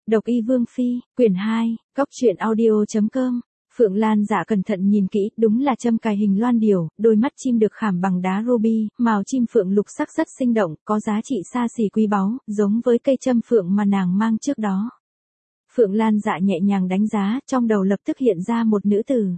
Độc Y Vương Phi, quyển 2, cóc truyện audio.com. Phượng Lan Dạ cẩn thận nhìn kỹ, đúng là châm cài hình loan điểu, đôi mắt chim được khảm bằng đá ruby, màu chim phượng lục sắc rất sinh động, có giá trị xa xỉ quý báu, giống với cây châm phượng mà nàng mang trước đó. Phượng Lan Dạ nhẹ nhàng đánh giá, trong đầu lập tức hiện ra một nữ tử.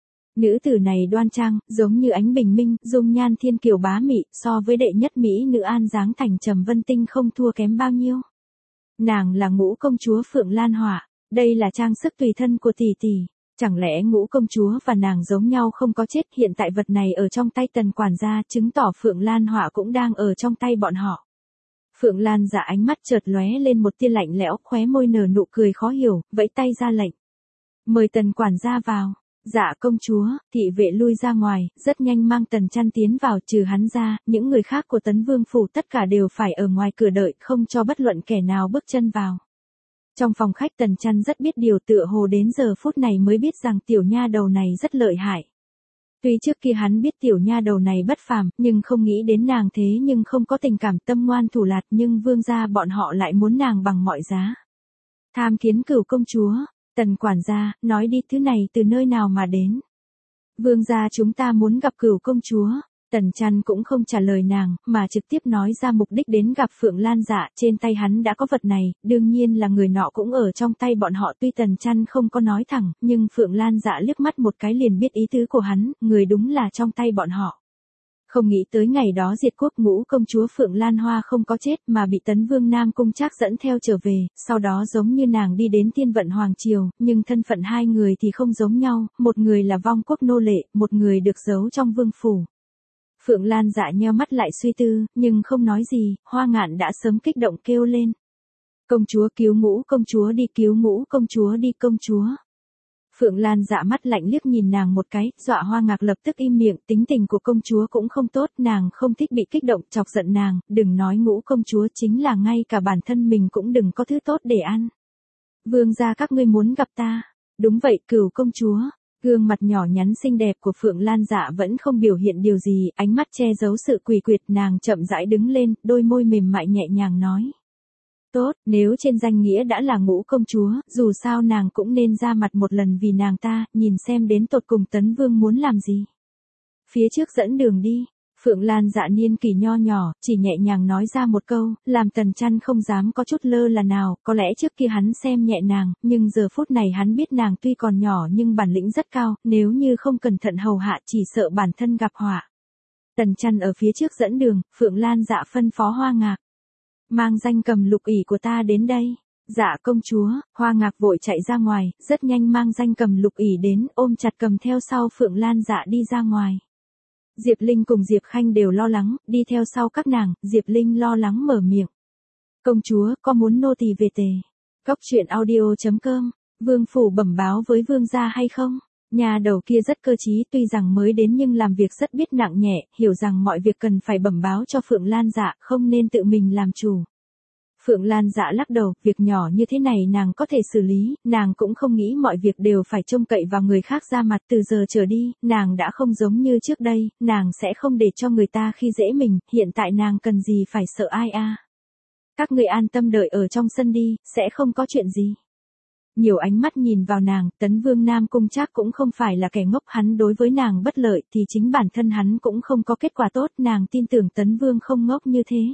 Nữ tử này đoan trang, giống như ánh bình minh, dung nhan thiên kiều bá mị, so với đệ nhất mỹ nữ An dáng thành Trầm Vân Tinh không thua kém bao nhiêu. Nàng là Ngũ công chúa Phượng Lan Họa, đây là trang sức tùy thân của tỷ tỷ. Chẳng lẽ Ngũ công chúa và nàng giống nhau không có chết, hiện tại vật này ở trong tay Tần quản gia, chứng tỏ Phượng Lan Họa cũng đang ở trong tay bọn họ. Phượng Lan Dạ ánh mắt chợt lóe lên một tia lạnh lẽo, khóe môi nở nụ cười khó hiểu, vẫy tay ra lệnh. Mời Tần quản gia vào. Dạ công chúa, thị vệ lui ra ngoài, rất nhanh mang Tần Chăn tiến vào, trừ hắn ra, những người khác của Tấn Vương phủ tất cả đều phải ở ngoài cửa đợi, không cho bất luận kẻ nào bước chân vào. Trong phòng khách Tần Chăn rất biết điều, tựa hồ đến giờ phút này mới biết rằng tiểu nha đầu này rất lợi hại. Tuy trước kia hắn biết tiểu nha đầu này bất phàm, nhưng không nghĩ đến nàng thế nhưng không có tình cảm, tâm ngoan thủ lạt, nhưng vương gia bọn họ lại muốn nàng bằng mọi giá. Tham kiến Cửu công chúa. Tần quản gia, nói đi, thứ này từ nơi nào mà đến? Vương gia chúng ta muốn gặp Cửu công chúa. Tần Chăn cũng không trả lời nàng, mà trực tiếp nói ra mục đích đến gặp Phượng Lan Dạ, trên tay hắn đã có vật này, đương nhiên là người nọ cũng ở trong tay bọn họ, tuy Tần Chăn không có nói thẳng, nhưng Phượng Lan Dạ liếc mắt một cái liền biết ý tứ của hắn, người đúng là trong tay bọn họ. Không nghĩ tới ngày đó diệt quốc Ngũ công chúa Phượng Lan Hoa không có chết mà bị Tấn Vương Nam Cung Trác dẫn theo trở về, sau đó giống như nàng đi đến Tiên Vận Hoàng Triều, nhưng thân phận hai người thì không giống nhau, một người là vong quốc nô lệ, một người được giấu trong vương phủ. Phượng Lan Dạ nheo mắt lại suy tư, nhưng không nói gì, Hoa Ngạn đã sớm kích động kêu lên. Công chúa cứu Ngũ công chúa đi, cứu Ngũ công chúa đi, công chúa. Phượng Lan Dạ mắt lạnh liếc nhìn nàng một cái, dọa Hoa Ngạc lập tức im miệng, tính tình của công chúa cũng không tốt, nàng không thích bị kích động, chọc giận nàng, đừng nói Ngũ công chúa, chính là ngay cả bản thân mình cũng đừng có thứ tốt để ăn. Vương gia các ngươi muốn gặp ta. Đúng vậy, Cửu công chúa. Gương mặt nhỏ nhắn xinh đẹp của Phượng Lan Dạ vẫn không biểu hiện điều gì, ánh mắt che giấu sự quỷ quyệt, nàng chậm rãi đứng lên, đôi môi mềm mại nhẹ nhàng nói. Tốt, nếu trên danh nghĩa đã là Ngũ công chúa, dù sao nàng cũng nên ra mặt một lần vì nàng ta, nhìn xem đến tột cùng Tấn Vương muốn làm gì. Phía trước dẫn đường đi. Phượng Lan Dạ niên kỷ nho nhỏ, chỉ nhẹ nhàng nói ra một câu, làm Tần Chăn không dám có chút lơ là nào, có lẽ trước kia hắn xem nhẹ nàng, nhưng giờ phút này hắn biết nàng tuy còn nhỏ nhưng bản lĩnh rất cao, nếu như không cẩn thận hầu hạ chỉ sợ bản thân gặp họa. Tần Chăn ở phía trước dẫn đường, Phượng Lan Dạ phân phó Hoa Ngạc. Mang danh cầm lục ỷ của ta đến đây. Dạ công chúa. Hoa Ngạc vội chạy ra ngoài, rất nhanh mang danh cầm lục ỷ đến, ôm chặt cầm theo sau Phượng Lan Dạ đi ra ngoài. Diệp Linh cùng Diệp Khanh đều lo lắng, đi theo sau các nàng, Diệp Linh lo lắng mở miệng. Công chúa, có muốn nô tỳ về tề? Cóc truyện audio.com. Vương phủ bẩm báo với vương gia hay không? Nhà đầu kia rất cơ trí, tuy rằng mới đến nhưng làm việc rất biết nặng nhẹ, hiểu rằng mọi việc cần phải bẩm báo cho Phượng Lan Dạ, không nên tự mình làm chủ. Phượng Lan Dạ lắc đầu, việc nhỏ như thế này nàng có thể xử lý, nàng cũng không nghĩ mọi việc đều phải trông cậy vào người khác ra mặt, từ giờ trở đi, nàng đã không giống như trước đây, nàng sẽ không để cho người ta khi dễ mình, hiện tại nàng cần gì phải sợ ai a. Các người an tâm đợi ở trong sân đi, sẽ không có chuyện gì. Nhiều ánh mắt nhìn vào nàng, Tấn Vương Nam Cung Trác cũng không phải là kẻ ngốc, hắn đối với nàng bất lợi thì chính bản thân hắn cũng không có kết quả tốt, nàng tin tưởng Tấn Vương không ngốc như thế.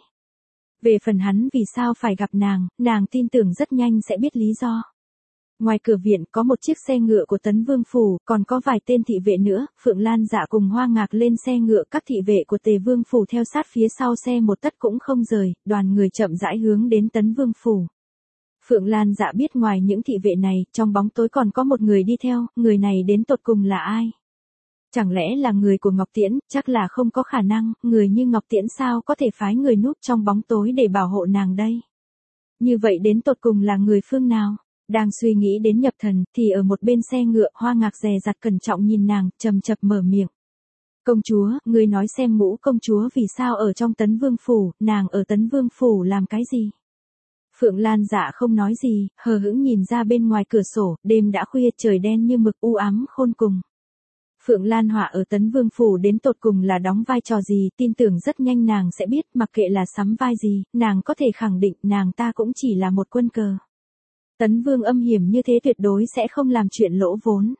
Về phần hắn vì sao phải gặp nàng tin tưởng rất nhanh sẽ biết lý do. Ngoài cửa viện có một chiếc xe ngựa của Tấn Vương phủ, còn có vài tên thị vệ nữa, Phượng Lan Dạ cùng Hoa Ngạc lên xe ngựa, các thị vệ của Tề Vương phủ theo sát phía sau xe một tấc cũng không rời, đoàn người chậm rãi hướng đến Tấn Vương phủ. Phượng Lan Dạ biết ngoài những thị vệ này, trong bóng tối còn có một người đi theo, người này đến tột cùng là ai? Chẳng lẽ là người của Ngọc Tiễn, chắc là không có khả năng, người như Ngọc Tiễn sao có thể phái người núp trong bóng tối để bảo hộ nàng đây? Như vậy đến tột cùng là người phương nào? Đang suy nghĩ đến nhập thần, thì ở một bên xe ngựa, Hoa Ngạc dè dặt cẩn trọng nhìn nàng, trầm chập mở miệng. Công chúa, ngươi nói xem Ngũ công chúa vì sao ở trong Tấn Vương phủ, nàng ở Tấn Vương phủ làm cái gì? Phượng Lan Dạ không nói gì, hờ hững nhìn ra bên ngoài cửa sổ, đêm đã khuya, trời đen như mực, u ám khôn cùng. Phượng Lan Họa ở Tấn Vương phủ đến tột cùng là đóng vai trò gì, tin tưởng rất nhanh nàng sẽ biết, mặc kệ là sắm vai gì, nàng có thể khẳng định nàng ta cũng chỉ là một quân cờ. Tấn Vương âm hiểm như thế tuyệt đối sẽ không làm chuyện lỗ vốn.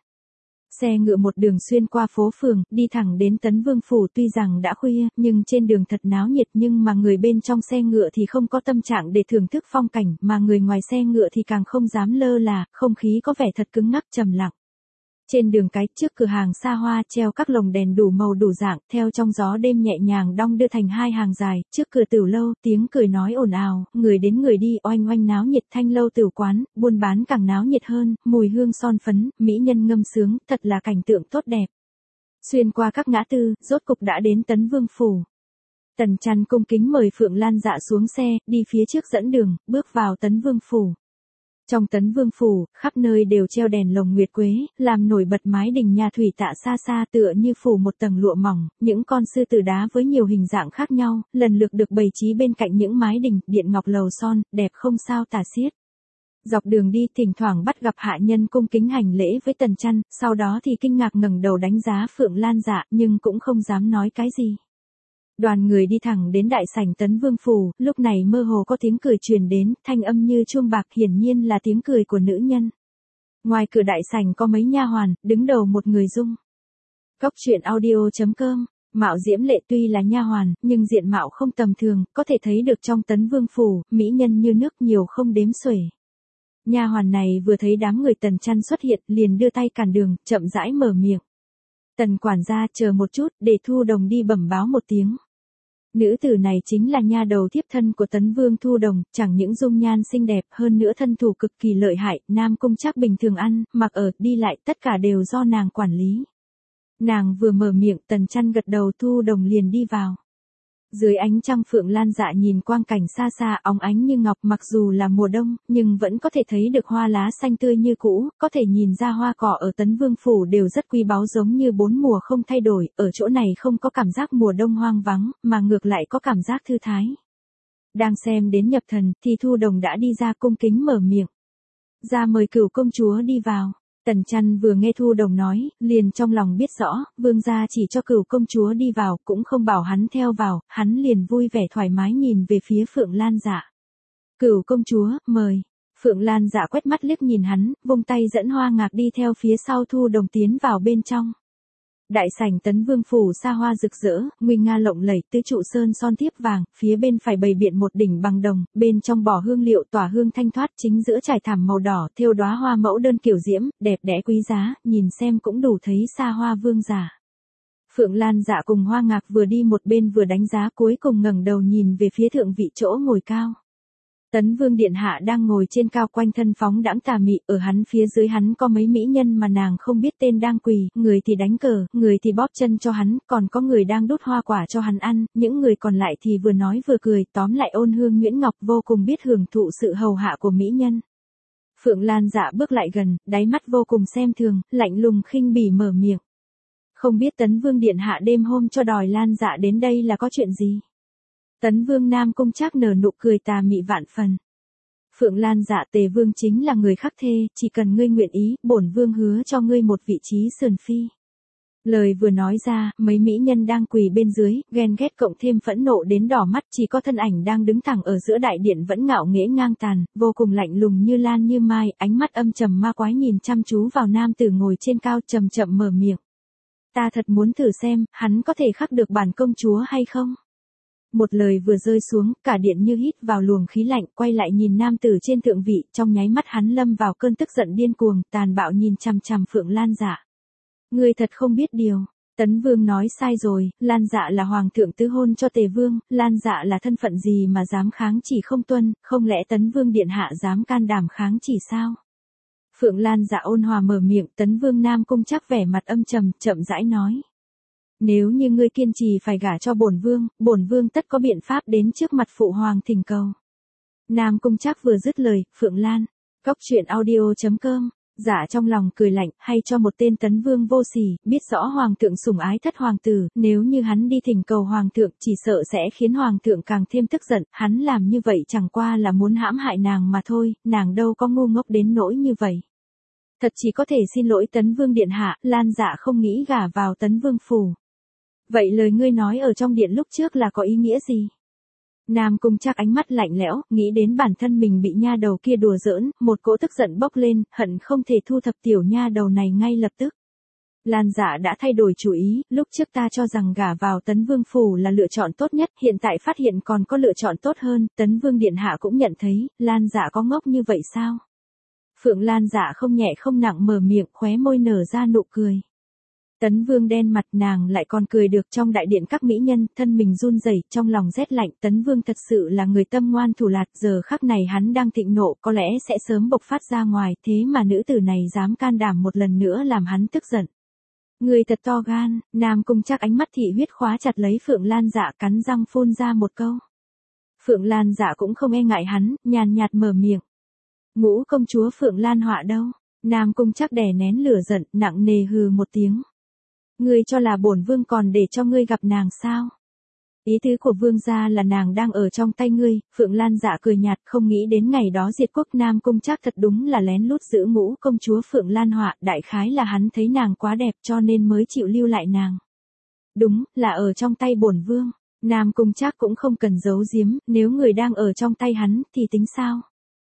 Xe ngựa một đường xuyên qua phố phường, đi thẳng đến Tấn Vương phủ, tuy rằng đã khuya, nhưng trên đường thật náo nhiệt, nhưng mà người bên trong xe ngựa thì không có tâm trạng để thưởng thức phong cảnh, mà người ngoài xe ngựa thì càng không dám lơ là, không khí có vẻ thật cứng ngắc trầm lặng. Trên đường cái, trước cửa hàng xa hoa treo các lồng đèn đủ màu đủ dạng, theo trong gió đêm nhẹ nhàng đong đưa thành hai hàng dài, trước cửa tửu lâu, tiếng cười nói ồn ào, người đến người đi, oanh oanh náo nhiệt. Thanh lâu tửu quán, buôn bán càng náo nhiệt hơn, mùi hương son phấn, mỹ nhân ngâm sướng, thật là cảnh tượng tốt đẹp. Xuyên qua các ngã tư, rốt cục đã đến Tấn Vương phủ. Tần Trăn cung kính mời Phượng Lan Dạ xuống xe, đi phía trước dẫn đường, bước vào Tấn Vương phủ. Trong Tấn Vương phủ, khắp nơi đều treo đèn lồng nguyệt quế, làm nổi bật mái đình nhà thủy tạ xa xa, tựa như phủ một tầng lụa mỏng, những con sư tử đá với nhiều hình dạng khác nhau, lần lượt được bày trí bên cạnh những mái đình, điện ngọc lầu son, đẹp không sao tả xiết. Dọc đường đi, thỉnh thoảng bắt gặp hạ nhân cung kính hành lễ với Tần Trăn, sau đó thì kinh ngạc ngẩng đầu đánh giá Phượng Lan Dạ, nhưng cũng không dám nói cái gì. Đoàn người đi thẳng đến đại sảnh Tấn Vương phủ, lúc này mơ hồ có tiếng cười truyền đến, thanh âm như chuông bạc, hiển nhiên là tiếng cười của nữ nhân. Ngoài cửa đại sảnh có mấy nha hoàn, đứng đầu một người dung. Cóc truyện audio.com. Mạo Diễm Lệ tuy là nha hoàn, nhưng diện mạo không tầm thường, có thể thấy được trong Tấn Vương phủ, mỹ nhân như nước nhiều không đếm xuể. Nha hoàn này vừa thấy đám người Tần Trăn xuất hiện, liền đưa tay cản đường, chậm rãi mở miệng. Tần quản gia, chờ một chút, để Thu Đồng đi bẩm báo một tiếng. Nữ tử này chính là nha đầu thiếp thân của Tấn Vương Thu Đồng, chẳng những dung nhan xinh đẹp, hơn nữa thân thủ cực kỳ lợi hại, Nam Cung Trác bình thường ăn, mặc ở, đi lại, tất cả đều do nàng quản lý. Nàng vừa mở miệng, Tần Trăn gật đầu, Thu Đồng liền đi vào. Dưới ánh trăng, Phượng Lan Dạ nhìn quang cảnh xa xa óng ánh như ngọc, mặc dù là mùa đông, nhưng vẫn có thể thấy được hoa lá xanh tươi như cũ, có thể nhìn ra hoa cỏ ở Tấn Vương phủ đều rất quý báu, giống như bốn mùa không thay đổi, ở chỗ này không có cảm giác mùa đông hoang vắng, mà ngược lại có cảm giác thư thái. Đang xem đến nhập thần, thì Thu Đồng đã đi ra cung kính mở miệng. Ra mời Cửu công chúa đi vào. Tần Trăn vừa nghe Thu Đồng nói, liền trong lòng biết rõ, vương gia chỉ cho Cửu công chúa đi vào, cũng không bảo hắn theo vào, hắn liền vui vẻ thoải mái nhìn về phía Phượng Lan Dạ. Cửu công chúa, mời. Phượng Lan Dạ quét mắt liếc nhìn hắn, vung tay dẫn Hoa Ngạc đi theo phía sau Thu Đồng tiến vào bên trong. Đại sảnh Tấn Vương phủ xa hoa rực rỡ, nguy nga lộng lẫy, tứ trụ sơn son thiếp vàng, phía bên phải bày biện một đỉnh bằng đồng, bên trong bỏ hương liệu tỏa hương thanh thoát, chính giữa trải thảm màu đỏ, thêu đóa hoa mẫu đơn kiểu diễm, đẹp đẽ quý giá, nhìn xem cũng đủ thấy xa hoa vương giả. Phượng Lan Dạ cùng Hoa Ngạc vừa đi một bên vừa đánh giá, cuối cùng ngẩng đầu nhìn về phía thượng vị chỗ ngồi cao. Tấn Vương điện hạ đang ngồi trên cao, quanh thân phóng đãng tà mị, ở hắn phía dưới hắn có mấy mỹ nhân mà nàng không biết tên đang quỳ, người thì đánh cờ, người thì bóp chân cho hắn, còn có người đang đút hoa quả cho hắn ăn, những người còn lại thì vừa nói vừa cười, tóm lại ôn hương nhuyễn ngọc, vô cùng biết hưởng thụ sự hầu hạ của mỹ nhân. Phượng Lan Dạ bước lại gần, đáy mắt vô cùng xem thường, lạnh lùng khinh bỉ mở miệng. Không biết Tấn Vương điện hạ đêm hôm cho đòi Lan Dạ đến đây là có chuyện gì? Tấn Vương Nam Cung Trác nở nụ cười tà mị vạn phần. Phượng Lan Dạ, Tề Vương chính là người khắc thê, chỉ cần ngươi nguyện ý, bổn vương hứa cho ngươi một vị trí sườn phi. Lời vừa nói ra, mấy mỹ nhân đang quỳ bên dưới, ghen ghét cộng thêm phẫn nộ đến đỏ mắt, chỉ có thân ảnh đang đứng thẳng ở giữa đại điện vẫn ngạo nghễ ngang tàn, vô cùng lạnh lùng như lan như mai, ánh mắt âm trầm ma quái nhìn chăm chú vào nam tử ngồi trên cao, chậm chậm mở miệng. Ta thật muốn thử xem, hắn có thể khắc được bản công chúa hay không? Một lời vừa rơi xuống, cả điện như hít vào luồng khí lạnh, quay lại nhìn nam tử trên thượng vị, trong nháy mắt hắn lâm vào cơn tức giận điên cuồng, tàn bạo nhìn chằm chằm Phượng Lan Dạ. Ngươi thật không biết điều. Tấn Vương nói sai rồi, Lan Dạ là hoàng thượng tứ hôn cho Tề Vương, Lan Dạ là thân phận gì mà dám kháng chỉ không tuân, không lẽ Tấn Vương điện hạ dám can đảm kháng chỉ sao? Phượng Lan Dạ ôn hòa mở miệng, Tấn Vương Nam Cung Trác vẻ mặt âm trầm, chậm rãi nói. Nếu như ngươi kiên trì phải gả cho bổn vương tất có biện pháp đến trước mặt phụ hoàng thỉnh cầu. Nam Cung Trác vừa dứt lời, Phượng Lan, cóc truyện audio.com, giả trong lòng cười lạnh, hay cho một tên Tấn Vương vô sỉ, biết rõ hoàng thượng sủng ái thất hoàng tử, nếu như hắn đi thỉnh cầu hoàng thượng, chỉ sợ sẽ khiến hoàng thượng càng thêm tức giận, hắn làm như vậy chẳng qua là muốn hãm hại nàng mà thôi, nàng đâu có ngu ngốc đến nỗi như vậy. Thật chỉ có thể xin lỗi Tấn Vương điện hạ, Lan Dạ không nghĩ gả vào Tấn Vương phủ. Vậy lời ngươi nói ở trong điện lúc trước là có ý nghĩa gì? Nam Cung Trác ánh mắt lạnh lẽo, nghĩ đến bản thân mình bị nha đầu kia đùa giỡn, một cỗ tức giận bốc lên, hận không thể thu thập tiểu nha đầu này ngay lập tức. Lan Dạ đã thay đổi chủ ý, lúc trước ta cho rằng gả vào Tấn Vương phủ là lựa chọn tốt nhất, hiện tại phát hiện còn có lựa chọn tốt hơn, Tấn Vương điện hạ cũng nhận thấy, Lan Dạ có ngốc như vậy sao? Phượng Lan Dạ không nhẹ không nặng mở miệng, khóe môi nở ra nụ cười. Tấn Vương đen mặt, nàng lại còn cười được. Trong đại điện các mỹ nhân, thân mình run rẩy, trong lòng rét lạnh. Tấn Vương thật sự là người tâm ngoan thủ lạt, giờ khắc này hắn đang thịnh nộ, có lẽ sẽ sớm bộc phát ra ngoài, thế mà nữ tử này dám can đảm một lần nữa làm hắn tức giận. Người thật to gan. Nam Cung Trác ánh mắt thị huyết khóa chặt lấy Phượng Lan Dạ, cắn răng phun ra một câu. Phượng Lan Dạ cũng không e ngại hắn, nhàn nhạt mở miệng. Ngũ công chúa Phượng Lan Họa đâu? Nam Cung Trác đè nén lửa giận, nặng nề hừ một tiếng. Ngươi cho là bổn vương còn để cho ngươi gặp nàng sao? Ý tứ của vương gia là nàng đang ở trong tay ngươi. Phượng Lan Dạ cười nhạt, không nghĩ đến ngày đó diệt quốc. Nam Cung Trác thật đúng là lén lút giữ ngũ công chúa Phượng Lan Họa, đại khái là hắn thấy nàng quá đẹp cho nên mới chịu lưu lại nàng. Đúng, là ở trong tay bổn vương. Nam Cung Trác cũng không cần giấu giếm, nếu người đang ở trong tay hắn thì tính sao?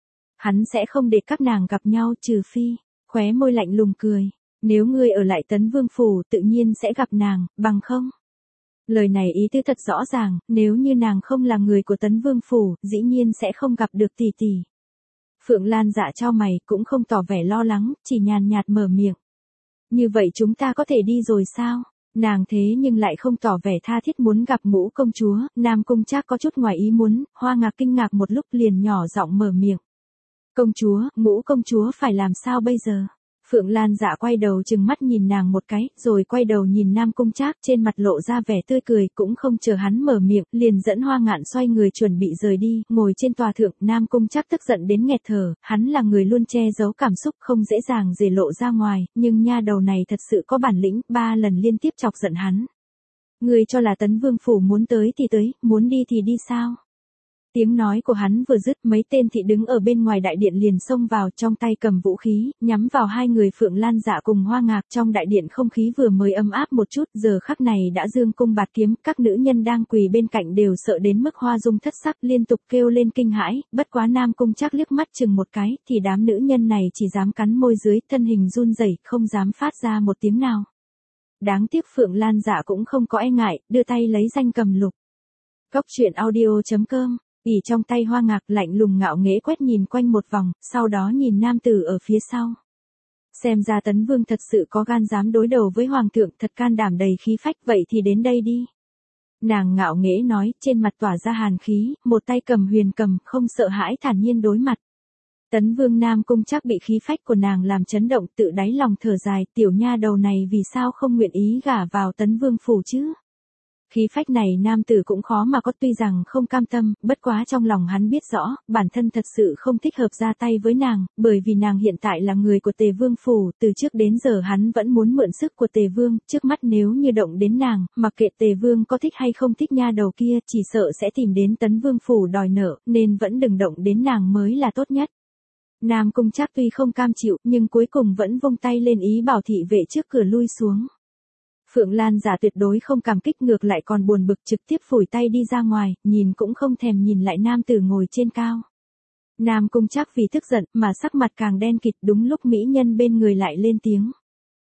Hắn sẽ không để các nàng gặp nhau, trừ phi. Khóe môi lạnh lùng cười. Nếu ngươi ở lại Tấn Vương phủ tự nhiên sẽ gặp nàng, bằng không? Lời này ý tứ thật rõ ràng, nếu như nàng không là người của Tấn Vương phủ, dĩ nhiên sẽ không gặp được tỷ tỷ. Phượng Lan Dạ chau mày, cũng không tỏ vẻ lo lắng, chỉ nhàn nhạt mở miệng. Như vậy chúng ta có thể đi rồi sao? Nàng thế nhưng lại không tỏ vẻ tha thiết muốn gặp ngũ công chúa. Nam Cung Trác có chút ngoài ý muốn, Hoa Ngạc kinh ngạc một lúc liền nhỏ giọng mở miệng. Công chúa, ngũ công chúa phải làm sao bây giờ? Phượng Lan Dạ quay đầu trừng mắt nhìn nàng một cái, rồi quay đầu nhìn Nam Cung Trác, trên mặt lộ ra vẻ tươi cười, cũng không chờ hắn mở miệng, liền dẫn Hoa Ngạn xoay người chuẩn bị rời đi. Ngồi trên tòa thượng, Nam Cung Trác tức giận đến nghẹt thở, hắn là người luôn che giấu cảm xúc, không dễ dàng dể lộ ra ngoài, nhưng nha đầu này thật sự có bản lĩnh, 3 lần liên tiếp chọc giận hắn. Ngươi cho là Tấn Vương phủ muốn tới thì tới, muốn đi thì đi sao? Tiếng nói của hắn vừa dứt, mấy tên thị đứng ở bên ngoài đại điện liền xông vào, trong tay cầm vũ khí, nhắm vào hai người Phượng Lan Dạ cùng Hoa Ngạc. Trong đại điện không khí vừa mới ấm áp một chút, giờ khắc này đã dương cung bạt kiếm, các nữ nhân đang quỳ bên cạnh đều sợ đến mức hoa dung thất sắc, liên tục kêu lên kinh hãi. Bất quá Nam Cung Trác liếc mắt chừng một cái, thì đám nữ nhân này chỉ dám cắn môi dưới, thân hình run rẩy, không dám phát ra một tiếng nào. Đáng tiếc Phượng Lan Dạ cũng không có e ngại, đưa tay lấy danh cầm lục. Cốc truyện audio.com. ỉ trong tay Hoa Ngạc lạnh lùng ngạo nghễ quét nhìn quanh một vòng, sau đó nhìn nam tử ở phía sau. Xem ra Tấn Vương thật sự có gan dám đối đầu với Hoàng thượng, thật can đảm đầy khí phách, vậy thì đến đây đi. Nàng ngạo nghễ nói, trên mặt tỏa ra hàn khí, một tay cầm huyền cầm, không sợ hãi thản nhiên đối mặt. Tấn Vương Nam Cung Trác bị khí phách của nàng làm chấn động, tự đáy lòng thở dài, tiểu nha đầu này vì sao không nguyện ý gả vào Tấn Vương phủ chứ? Khí phách này nam tử cũng khó mà có, tuy rằng không cam tâm, bất quá trong lòng hắn biết rõ, bản thân thật sự không thích hợp ra tay với nàng, bởi vì nàng hiện tại là người của Tề Vương phủ, từ trước đến giờ hắn vẫn muốn mượn sức của Tề Vương, trước mắt nếu như động đến nàng, mặc kệ Tề Vương có thích hay không thích nha đầu kia, chỉ sợ sẽ tìm đến Tấn Vương phủ đòi nợ, nên vẫn đừng động đến nàng mới là tốt nhất. Nam Cung Trác tuy không cam chịu, nhưng cuối cùng vẫn vung tay lên ý bảo thị vệ trước cửa lui xuống. Phượng Lan Dạ tuyệt đối không cảm kích, ngược lại còn buồn bực, trực tiếp phủi tay đi ra ngoài, nhìn cũng không thèm nhìn lại nam tử ngồi trên cao. Nam Cung Trác vì tức giận mà sắc mặt càng đen kịt, đúng lúc mỹ nhân bên người lại lên tiếng.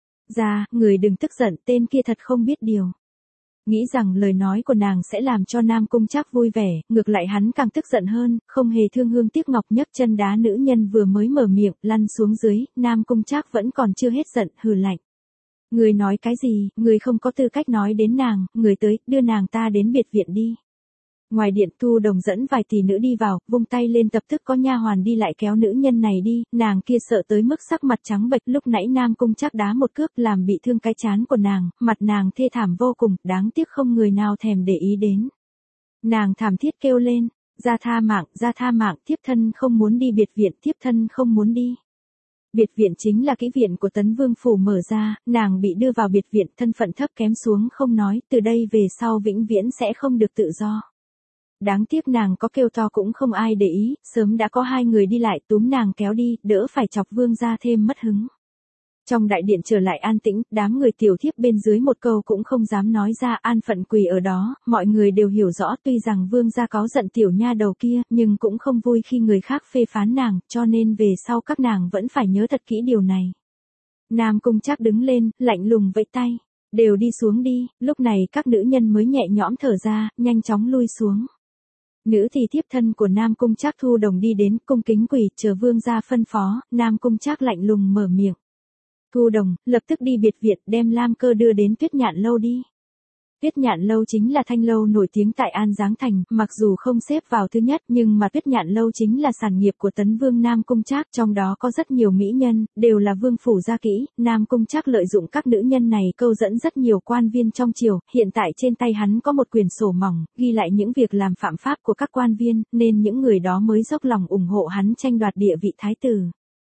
Ra, người đừng tức giận, tên kia thật không biết điều. Nghĩ rằng lời nói của nàng sẽ làm cho Nam Cung Trác vui vẻ, ngược lại hắn càng tức giận hơn, không hề thương hương tiếc ngọc, nhấc chân đá nữ nhân vừa mới mở miệng, lăn xuống dưới. Nam Cung Trác vẫn còn chưa hết giận, hừ lạnh. Người nói cái gì, người không có tư cách nói đến nàng, người tới, đưa nàng ta đến biệt viện đi. Ngoài điện Thu Đồng dẫn vài tỷ nữ đi vào, vung tay lên, tập tức có nha hoàn đi lại kéo nữ nhân này đi, nàng kia sợ tới mức sắc mặt trắng bệch, lúc nãy Nam Cung Trác đá một cước làm bị thương cái trán của nàng, mặt nàng thê thảm vô cùng, đáng tiếc không người nào thèm để ý đến. Nàng thảm thiết kêu lên, ra tha mạng, thiếp thân không muốn đi biệt viện, thiếp thân không muốn đi. Biệt viện chính là kỹ viện của Tấn Vương phủ mở ra, nàng bị đưa vào biệt viện, thân phận thấp kém xuống không nói, từ đây về sau vĩnh viễn sẽ không được tự do. Đáng tiếc nàng có kêu to cũng không ai để ý, sớm đã có hai người đi lại túm nàng kéo đi, đỡ phải chọc vương gia thêm mất hứng. Trong đại điện trở lại an tĩnh, đám người tiểu thiếp bên dưới một câu cũng không dám nói ra, an phận quỳ ở đó, mọi người đều hiểu rõ tuy rằng vương gia có giận tiểu nha đầu kia, nhưng cũng không vui khi người khác phê phán nàng, cho nên về sau các nàng vẫn phải nhớ thật kỹ điều này. Nam Cung Trác đứng lên, lạnh lùng vẫy tay, đều đi xuống đi, lúc này các nữ nhân mới nhẹ nhõm thở ra, nhanh chóng lui xuống. Nữ thì thiếp thân của Nam Cung Trác Thu Đồng đi đến, cung kính quỳ, chờ vương gia phân phó, Nam Cung Trác lạnh lùng mở miệng. Thu Đồng, lập tức đi biệt viện, đem Lam Cơ đưa đến Tuyết Nhạn Lâu đi. Tuyết Nhạn Lâu chính là thanh lâu nổi tiếng tại An Giáng Thành, mặc dù không xếp vào thứ nhất, nhưng mà Tuyết Nhạn Lâu chính là sản nghiệp của Tấn Vương Nam Cung Trác, trong đó có rất nhiều mỹ nhân, đều là vương phủ gia kỹ, Nam Cung Trác lợi dụng các nữ nhân này câu dẫn rất nhiều quan viên trong triều, hiện tại trên tay hắn có một quyển sổ mỏng, ghi lại những việc làm phạm pháp của các quan viên, nên những người đó mới dốc lòng ủng hộ hắn tranh đoạt địa vị thái tử.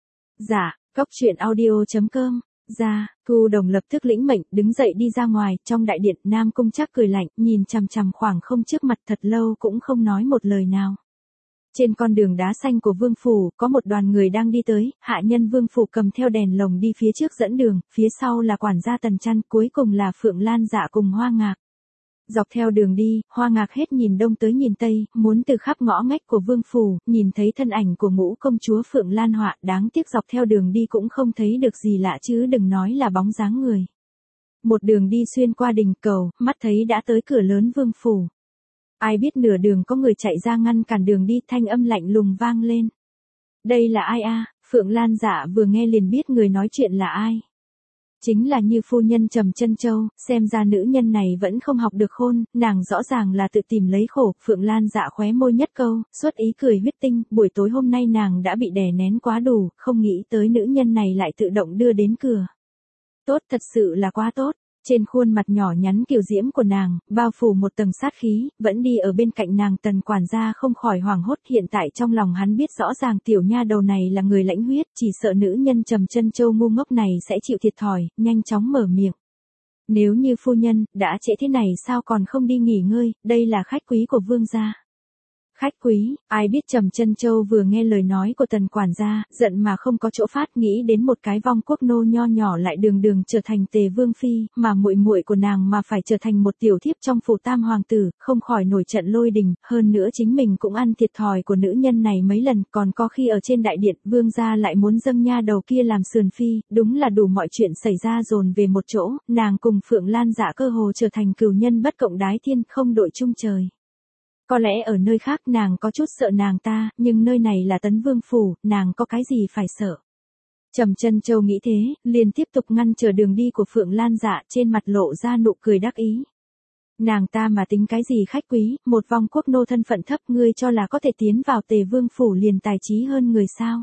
Dạ, Cốc.audio.com. Ra, Thu Đồng lập tức lĩnh mệnh, đứng dậy đi ra ngoài, trong đại điện, Nam Cung Trác cười lạnh, nhìn chằm chằm khoảng không trước mặt thật lâu cũng không nói một lời nào. Trên con đường đá xanh của vương phủ, có một đoàn người đang đi tới, hạ nhân vương phủ cầm theo đèn lồng đi phía trước dẫn đường, phía sau là quản gia Tần Trăn, cuối cùng là Phượng Lan Dạ cùng Hoa Ngạc. Dọc theo đường đi, Hoa Ngạc hết nhìn đông tới nhìn tây, muốn từ khắp ngõ ngách của vương phủ, nhìn thấy thân ảnh của ngũ công chúa Phượng Lan Họa, đáng tiếc dọc theo đường đi cũng không thấy được gì lạ chứ đừng nói là bóng dáng người. Một đường đi xuyên qua đình cầu, mắt thấy đã tới cửa lớn vương phủ. Ai biết nửa đường có người chạy ra ngăn cản đường đi, thanh âm lạnh lùng vang lên. Đây là ai a? Phượng Lan Dạ vừa nghe liền biết người nói chuyện là ai. Chính là Như phu nhân Trầm Chân Châu, xem ra nữ nhân này vẫn không học được khôn, nàng rõ ràng là tự tìm lấy khổ, Phượng Lan Dạ khóe môi nhất câu, xuất ý cười huyết tinh, buổi tối hôm nay nàng đã bị đè nén quá đủ, không nghĩ tới nữ nhân này lại tự động đưa đến cửa. Tốt, thật sự là quá tốt. Trên khuôn mặt nhỏ nhắn kiều diễm của nàng, bao phủ một tầng sát khí, vẫn đi ở bên cạnh nàng Tần quản gia không khỏi hoảng hốt, hiện tại trong lòng hắn biết rõ ràng tiểu nha đầu này là người lãnh huyết, chỉ sợ nữ nhân Trầm Chân Châu ngu ngốc này sẽ chịu thiệt thòi, nhanh chóng mở miệng. Nếu như phu nhân, đã trễ thế này sao còn không đi nghỉ ngơi, đây là khách quý của vương gia. Khách quý, ai biết Trầm Chân Châu vừa nghe lời nói của Tần quản gia, giận mà không có chỗ phát, nghĩ đến một cái vong quốc nô nho nhỏ lại đường đường trở thành Tề vương phi, mà muội muội của nàng mà phải trở thành một tiểu thiếp trong phủ tam hoàng tử, không khỏi nổi trận lôi đình, hơn nữa chính mình cũng ăn thiệt thòi của nữ nhân này mấy lần, còn có khi ở trên đại điện, vương gia lại muốn dâng nha đầu kia làm sườn phi, đúng là đủ mọi chuyện xảy ra dồn về một chỗ, nàng cùng Phượng Lan Dạ cơ hồ trở thành cừu nhân bất cộng đái thiên, không đội chung trời. Có lẽ ở nơi khác nàng có chút sợ nàng ta, nhưng nơi này là Tấn Vương phủ, nàng có cái gì phải sợ. Trầm Chân Châu nghĩ thế, liền tiếp tục ngăn trở đường đi của Phượng Lan Dạ, trên mặt lộ ra nụ cười đắc ý. Nàng ta mà tính cái gì khách quý, một vong quốc nô thân phận thấp, ngươi cho là có thể tiến vào Tề Vương phủ liền tài trí hơn người sao.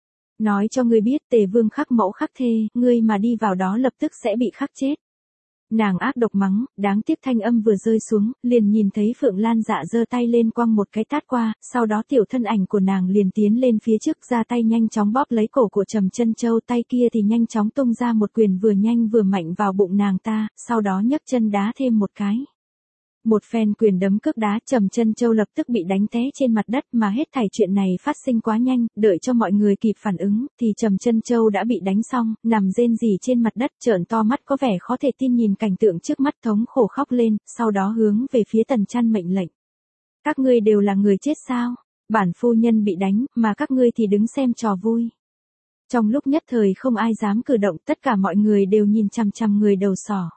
Nói cho ngươi biết Tề Vương khắc mẫu khắc thê, ngươi mà đi vào đó lập tức sẽ bị khắc chết. Nàng ác độc mắng, đáng tiếc thanh âm vừa rơi xuống, liền nhìn thấy Phượng Lan Dạ giơ tay lên quăng một cái tát qua, sau đó tiểu thân ảnh của nàng liền tiến lên phía trước, ra tay nhanh chóng bóp lấy cổ của Trầm Chân Châu, tay kia thì nhanh chóng tung ra một quyền vừa nhanh vừa mạnh vào bụng nàng ta, sau đó nhấc chân đá thêm một cái. Một phen quyền đấm cước đá, Trầm Chân Châu lập tức bị đánh té trên mặt đất, mà hết thảy chuyện này phát sinh quá nhanh, đợi cho mọi người kịp phản ứng, thì Trầm Chân Châu đã bị đánh xong, nằm rên rỉ trên mặt đất, trợn to mắt có vẻ khó thể tin nhìn cảnh tượng trước mắt, thống khổ khóc lên, sau đó hướng về phía Tần Trăn mệnh lệnh. Các ngươi đều là người chết sao? Bản phu nhân bị đánh, mà các ngươi thì đứng xem trò vui. Trong lúc nhất thời không ai dám cử động, tất cả mọi người đều nhìn chằm chằm người đầu sỏ.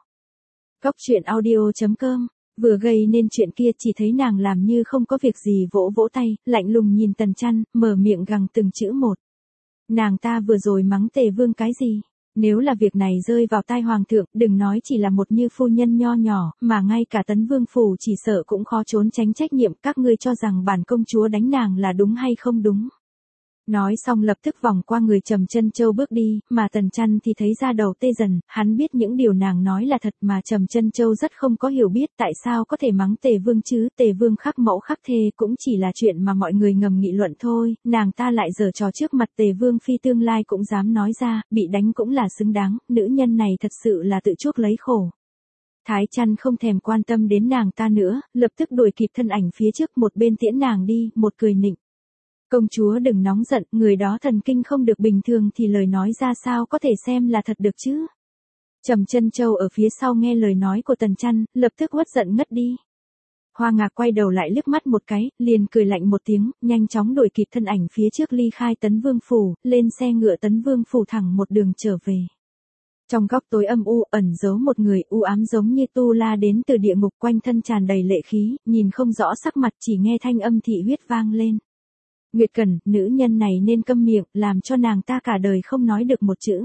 Cốc.audio.com. Vừa gây nên chuyện kia, chỉ thấy nàng làm như không có việc gì, vỗ vỗ tay, lạnh lùng nhìn Tần Trăn, mở miệng gằn từng chữ một. Nàng ta vừa rồi mắng Tề Vương cái gì? Nếu là việc này rơi vào tai hoàng thượng, đừng nói chỉ là một Như phu nhân nho nhỏ, mà ngay cả Tấn Vương phủ chỉ sợ cũng khó trốn tránh trách nhiệm, các ngươi cho rằng bản công chúa đánh nàng là đúng hay không đúng? Nói xong lập tức vòng qua người Trầm Chân Châu bước đi, mà Tần Trăn thì thấy da đầu tê dần, hắn biết những điều nàng nói là thật, mà Trầm Chân Châu rất không có hiểu biết tại sao có thể mắng Tề Vương chứ, Tề Vương khắc mẫu khắc thê cũng chỉ là chuyện mà mọi người ngầm nghị luận thôi, nàng ta lại giở trò trước mặt Tề Vương phi tương lai cũng dám nói ra, bị đánh cũng là xứng đáng, nữ nhân này thật sự là tự chuốc lấy khổ. Thái Trăn không thèm quan tâm đến nàng ta nữa, lập tức đuổi kịp thân ảnh phía trước, một bên tiễn nàng đi, một cười nịnh. Công chúa đừng nóng giận, người đó thần kinh không được bình thường thì lời nói ra sao có thể xem là thật được chứ. Trầm Chân Châu ở phía sau nghe lời nói của Tần Chăn, lập tức uất giận ngất đi. Hoa Ngạc quay đầu lại liếc mắt một cái, liền cười lạnh một tiếng, nhanh chóng đuổi kịp thân ảnh phía trước ly khai Tấn Vương phủ, lên xe ngựa Tấn Vương phủ thẳng một đường trở về. Trong góc tối âm u ẩn giấu một người u ám giống như tu la đến từ địa ngục, quanh thân tràn đầy lệ khí, nhìn không rõ sắc mặt, chỉ nghe thanh âm thị huyết vang lên. Nguyệt Cẩn, nữ nhân này nên câm miệng, làm cho nàng ta cả đời không nói được một chữ.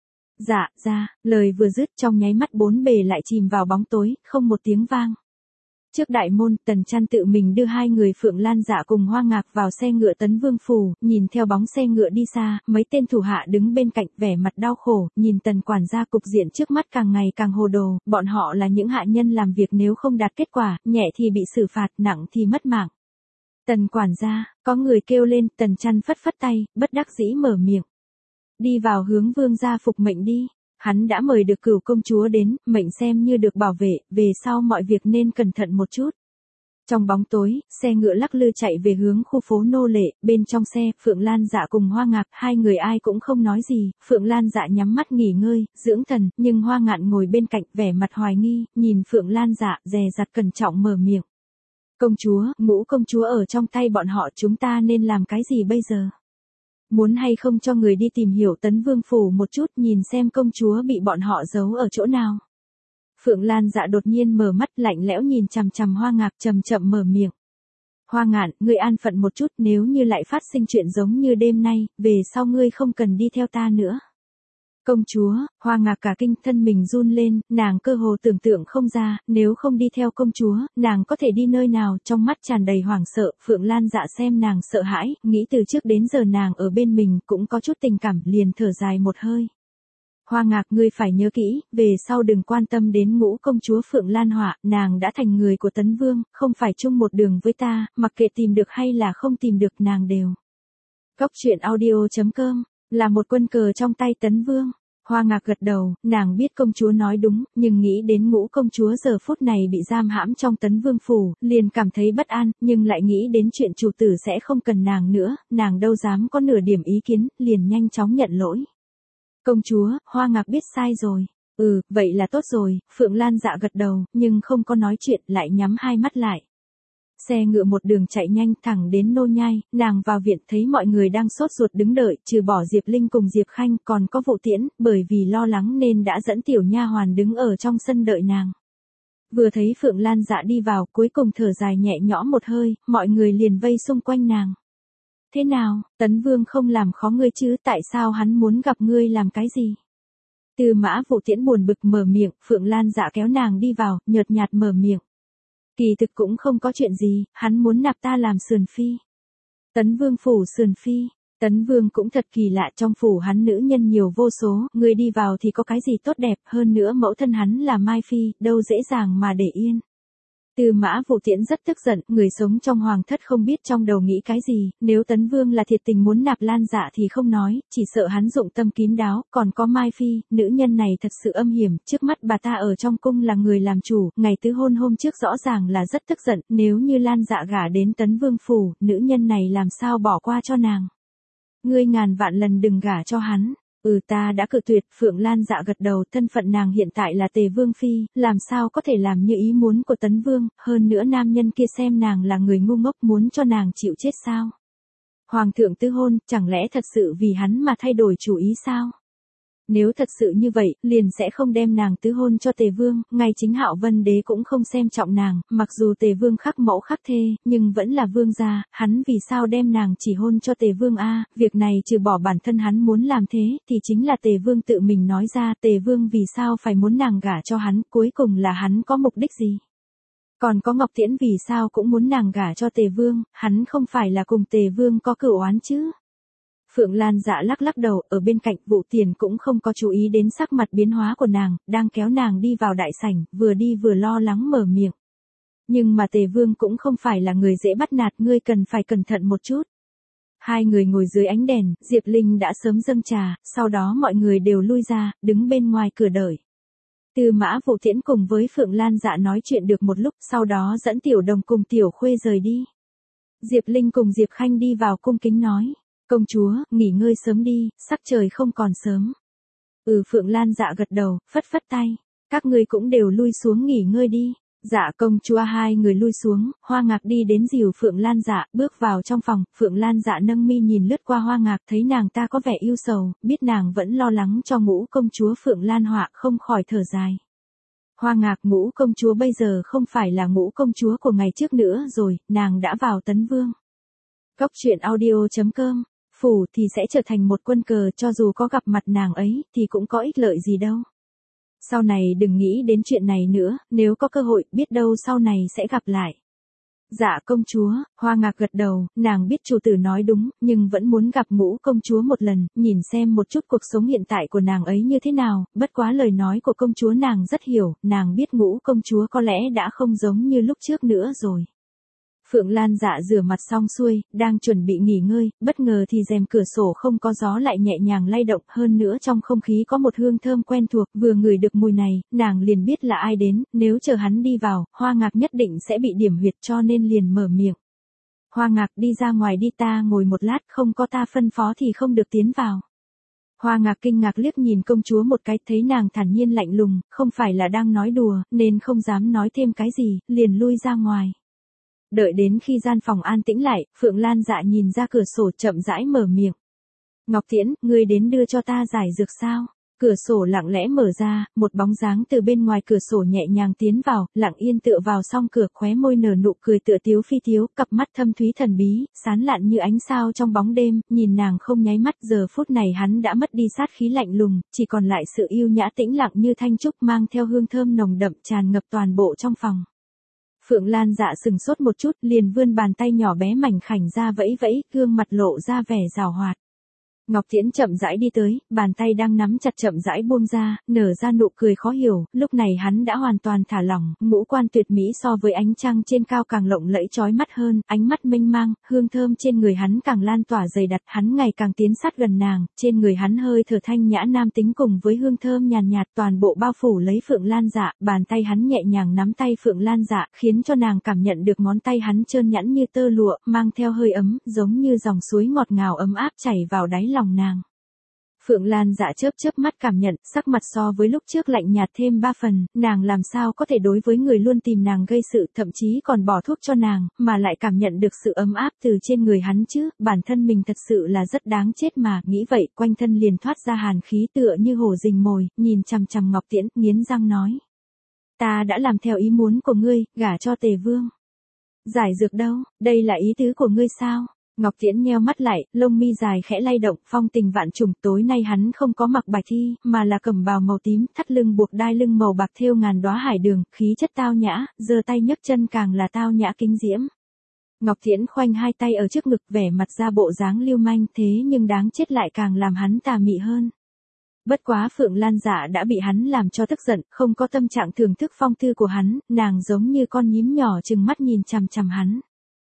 Dạ, ra, lời vừa dứt trong nháy mắt bốn bề lại chìm vào bóng tối, không một tiếng vang. Trước đại môn, Tần Chăn tự mình đưa hai người Phượng Lan Dạ cùng Hoa Ngạc vào xe ngựa Tấn Vương phủ, nhìn theo bóng xe ngựa đi xa, mấy tên thủ hạ đứng bên cạnh vẻ mặt đau khổ, nhìn Tần quản gia cục diện trước mắt càng ngày càng hồ đồ, bọn họ là những hạ nhân làm việc nếu không đạt kết quả, nhẹ thì bị xử phạt, nặng thì mất mạng. Tần quản gia, có người kêu lên, Tần Chăn phất phất tay, bất đắc dĩ mở miệng. Đi vào hướng vương gia phục mệnh đi. Hắn đã mời được Cửu công chúa đến, mệnh xem như được bảo vệ, về sau mọi việc nên cẩn thận một chút. Trong bóng tối, xe ngựa lắc lư chạy về hướng khu phố nô lệ, bên trong xe, Phượng Lan Dạ cùng Hoa Ngạc, hai người ai cũng không nói gì, Phượng Lan Dạ nhắm mắt nghỉ ngơi, dưỡng thần, nhưng Hoa Ngạn ngồi bên cạnh, vẻ mặt hoài nghi, nhìn Phượng Lan Dạ, dè dặt cẩn trọng mở miệng. Công chúa, Ngũ công chúa ở trong tay bọn họ, chúng ta nên làm cái gì bây giờ? Muốn hay không cho người đi tìm hiểu Tấn Vương phủ một chút, nhìn xem công chúa bị bọn họ giấu ở chỗ nào. Phượng Lan Dạ đột nhiên mở mắt lạnh lẽo nhìn chằm chằm Hoa Ngạc, chậm chậm mở miệng. Hoa Ngạn, ngươi an phận một chút, nếu như lại phát sinh chuyện giống như đêm nay, về sau ngươi không cần đi theo ta nữa. Công chúa, Hoa Ngạc cả kinh, thân mình run lên, nàng cơ hồ tưởng tượng không ra, nếu không đi theo công chúa, nàng có thể đi nơi nào, trong mắt tràn đầy hoảng sợ, Phượng Lan Dạ xem nàng sợ hãi, nghĩ từ trước đến giờ nàng ở bên mình cũng có chút tình cảm, liền thở dài một hơi. Hoa Ngạc, ngươi phải nhớ kỹ, về sau đừng quan tâm đến Ngũ công chúa Phượng Lan Họa, nàng đã thành người của Tấn Vương, không phải chung một đường với ta, mặc kệ tìm được hay là không tìm được nàng đều. Góc truyện audio.com là một quân cờ trong tay Tấn Vương. Hoa Ngạc gật đầu, nàng biết công chúa nói đúng, nhưng nghĩ đến Ngũ công chúa giờ phút này bị giam hãm trong Tấn Vương phủ, liền cảm thấy bất an, nhưng lại nghĩ đến chuyện chủ tử sẽ không cần nàng nữa, nàng đâu dám có nửa điểm ý kiến, liền nhanh chóng nhận lỗi. Công chúa, Hoa Ngạc biết sai rồi. Vậy là tốt rồi, Phượng Lan Dạ gật đầu, nhưng không có nói chuyện, lại nhắm hai mắt lại. Xe ngựa một đường chạy nhanh thẳng đến nô nhai, nàng vào viện thấy mọi người đang sốt ruột đứng đợi, trừ bỏ Diệp Linh cùng Diệp Khanh còn có Vụ Tiễn, bởi vì lo lắng nên đã dẫn tiểu nha hoàn đứng ở trong sân đợi nàng. Vừa thấy Phượng Lan Dạ đi vào, cuối cùng thở dài nhẹ nhõm một hơi, mọi người liền vây xung quanh nàng. Thế nào, Tấn Vương không làm khó ngươi chứ, tại sao hắn muốn gặp ngươi làm cái gì? Tư Mã Vụ Tiễn buồn bực mở miệng, Phượng Lan Dạ kéo nàng đi vào, nhợt nhạt mở miệng. Kỳ thực cũng không có chuyện gì, hắn muốn nạp ta làm sườn phi. Tấn Vương phủ sườn phi, Tấn Vương cũng thật kỳ lạ, trong phủ hắn nữ nhân nhiều vô số, người đi vào thì có cái gì tốt đẹp, hơn nữa mẫu thân hắn là Mai Phi, đâu dễ dàng mà để yên. Tư Mã Vụ Tiễn rất tức giận, người sống trong hoàng thất không biết trong đầu nghĩ cái gì, nếu Tấn Vương là thiệt tình muốn nạp Lan Dạ thì không nói, chỉ sợ hắn dụng tâm kín đáo, còn có Mai Phi, nữ nhân này thật sự âm hiểm, trước mắt bà ta ở trong cung là người làm chủ, ngày tứ hôn hôm trước rõ ràng là rất tức giận, nếu như Lan Dạ gả đến Tấn Vương phủ, nữ nhân này làm sao bỏ qua cho nàng. Ngươi ngàn vạn lần đừng gả cho hắn. Ta đã cự tuyệt, Phượng Lan Dạ gật đầu, thân phận nàng hiện tại là Tề Vương Phi, làm sao có thể làm như ý muốn của Tấn Vương, hơn nữa nam nhân kia xem nàng là người ngu ngốc muốn cho nàng chịu chết sao. Hoàng thượng tứ hôn, chẳng lẽ thật sự vì hắn mà thay đổi chủ ý sao? Nếu thật sự như vậy, liền sẽ không đem nàng tứ hôn cho Tề Vương, ngay chính Hạo Vân Đế cũng không xem trọng nàng, mặc dù Tề Vương khắc mẫu khắc thê, nhưng vẫn là vương gia, hắn vì sao đem nàng chỉ hôn cho Tề Vương a? Việc này trừ bỏ bản thân hắn muốn làm thế, thì chính là Tề Vương tự mình nói ra, Tề Vương vì sao phải muốn nàng gả cho hắn, cuối cùng là hắn có mục đích gì? Còn có Ngọc Tiễn vì sao cũng muốn nàng gả cho Tề Vương, hắn không phải là cùng Tề Vương có cửu oán chứ? Phượng Lan Dạ lắc lắc đầu, ở bên cạnh Vụ Tiền cũng không có chú ý đến sắc mặt biến hóa của nàng, đang kéo nàng đi vào đại sảnh, vừa đi vừa lo lắng mở miệng. Nhưng mà Tề Vương cũng không phải là người dễ bắt nạt, ngươi cần phải cẩn thận một chút. Hai người ngồi dưới ánh đèn, Diệp Linh đã sớm dâng trà, sau đó mọi người đều lui ra, đứng bên ngoài cửa đợi. Tư Mã Vụ Tiễn cùng với Phượng Lan Dạ nói chuyện được một lúc, sau đó dẫn Tiểu Đồng cùng Tiểu Khuê rời đi. Diệp Linh cùng Diệp Khanh đi vào cung kính nói. Công chúa, nghỉ ngơi sớm đi, sắc trời không còn sớm. Phượng Lan dạ gật đầu, phất phất tay. Các ngươi cũng đều lui xuống nghỉ ngơi đi. Dạ công chúa. Hai người lui xuống, Hoa Ngạc đi đến dìu Phượng Lan dạ, bước vào trong phòng, Phượng Lan dạ nâng mi nhìn lướt qua Hoa Ngạc, thấy nàng ta có vẻ ưu sầu, biết nàng vẫn lo lắng cho Ngũ công chúa Phượng Lan Họa, không khỏi thở dài. Hoa Ngạc, Ngũ công chúa bây giờ không phải là Ngũ công chúa của ngày trước nữa rồi, nàng đã vào tấn vương. Cốc truyện audio.com, phủ thì sẽ trở thành một quân cờ, cho dù có gặp mặt nàng ấy, thì cũng có ích lợi gì đâu. Sau này đừng nghĩ đến chuyện này nữa, nếu có cơ hội, biết đâu sau này sẽ gặp lại. Dạ công chúa. Hoa Ngạc gật đầu, nàng biết chủ tử nói đúng, nhưng vẫn muốn gặp Ngũ công chúa một lần, nhìn xem một chút cuộc sống hiện tại của nàng ấy như thế nào, bất quá lời nói của công chúa nàng rất hiểu, nàng biết Ngũ công chúa có lẽ đã không giống như lúc trước nữa rồi. Phượng Lan dạ rửa mặt xong xuôi, đang chuẩn bị nghỉ ngơi, bất ngờ thì rèm cửa sổ không có gió lại nhẹ nhàng lay động, hơn nữa trong không khí có một hương thơm quen thuộc, vừa ngửi được mùi này, nàng liền biết là ai đến, nếu chờ hắn đi vào, Hoa Ngạc nhất định sẽ bị điểm huyệt, cho nên liền mở miệng. Hoa Ngạc, đi ra ngoài đi, ta ngồi một lát, không có ta phân phó thì không được tiến vào. Hoa Ngạc kinh ngạc liếc nhìn công chúa một cái, thấy nàng thản nhiên lạnh lùng, không phải là đang nói đùa, nên không dám nói thêm cái gì, liền lui ra ngoài. Đợi đến khi gian phòng an tĩnh lại, Phượng Lan dạ nhìn ra cửa sổ chậm rãi mở miệng. Ngọc Tiễn, ngươi đến đưa cho ta giải dược sao? Cửa sổ lặng lẽ mở ra, một bóng dáng từ bên ngoài cửa sổ nhẹ nhàng tiến vào, lặng yên tựa vào song cửa, khóe môi nở nụ cười tựa tiếu phi tiếu, cặp mắt thâm thúy thần bí, sán lạn như ánh sao trong bóng đêm, nhìn nàng không nháy mắt, giờ phút này hắn đã mất đi sát khí lạnh lùng, chỉ còn lại sự yêu nhã tĩnh lặng như thanh trúc, mang theo hương thơm nồng đậm tràn ngập toàn bộ trong phòng. Phượng Lan dạ sừng sốt một chút, liền vươn bàn tay nhỏ bé mảnh khảnh ra vẫy vẫy, gương mặt lộ ra vẻ giảo hoạt. Ngọc Tiễn chậm rãi đi tới, bàn tay đang nắm chặt chậm rãi buông ra, nở ra nụ cười khó hiểu, lúc này hắn đã hoàn toàn thả lỏng, ngũ quan tuyệt mỹ so với ánh trăng trên cao càng lộng lẫy chói mắt hơn, ánh mắt mênh mang, hương thơm trên người hắn càng lan tỏa dày đặc, hắn ngày càng tiến sát gần nàng, trên người hắn hơi thở thanh nhã nam tính cùng với hương thơm nhàn nhạt toàn bộ bao phủ lấy Phượng Lan dạ, bàn tay hắn nhẹ nhàng nắm tay Phượng Lan dạ, khiến cho nàng cảm nhận được ngón tay hắn trơn nhẵn như tơ lụa, mang theo hơi ấm, giống như dòng suối ngọt ngào ấm áp chảy vào đáy lòng nàng. Phượng Lan dạ chớp chớp mắt cảm nhận, sắc mặt so với lúc trước lạnh nhạt thêm 3 phần, nàng làm sao có thể đối với người luôn tìm nàng gây sự, thậm chí còn bỏ thuốc cho nàng, mà lại cảm nhận được sự ấm áp từ trên người hắn chứ, bản thân mình thật sự là rất đáng chết mà, nghĩ vậy, quanh thân liền thoát ra hàn khí tựa như hổ rình mồi, nhìn chằm chằm Ngọc Tiễn, nghiến răng nói. Ta đã làm theo ý muốn của ngươi, gả cho Tề Vương. Giải dược đâu, đây là ý tứ của ngươi sao? Ngọc Tiễn nheo mắt lại, lông mi dài khẽ lay động, phong tình vạn trùng, tối nay hắn không có mặc bạch thi, mà là cẩm bào màu tím, thắt lưng buộc đai lưng màu bạc thêu ngàn đóa hải đường, khí chất tao nhã, giơ tay nhấc chân càng là tao nhã kinh diễm. Ngọc Tiễn khoanh hai tay ở trước ngực, vẻ mặt ra bộ dáng lưu manh, thế nhưng đáng chết lại càng làm hắn tà mị hơn. Bất quá Phượng Lan dạ đã bị hắn làm cho tức giận, không có tâm trạng thưởng thức phong tư của hắn, nàng giống như con nhím nhỏ trừng mắt nhìn chằm chằm hắn.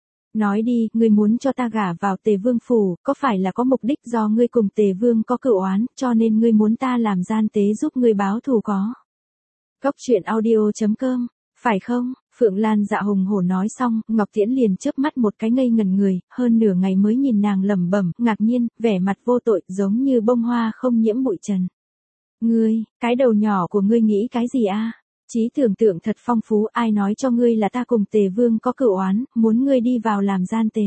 Nói đi, ngươi muốn cho ta gả vào Tề Vương phủ, có phải là có mục đích do ngươi cùng Tề Vương có cựu oán, cho nên ngươi muốn ta làm gian tế giúp ngươi báo thù có? Cốc truyện audio.com, phải không? Phượng Lan dạ hùng hổ nói xong, Ngọc Tiễn liền chớp mắt một cái ngây ngẩn người, hơn nửa ngày mới nhìn nàng lẩm bẩm, ngạc nhiên, vẻ mặt vô tội, giống như bông hoa không nhiễm bụi trần. Ngươi, cái đầu nhỏ của ngươi nghĩ cái gì a? Trí tưởng tượng thật phong phú, ai nói cho ngươi là ta cùng Tề Vương có cựu oán, muốn ngươi đi vào làm gian tế.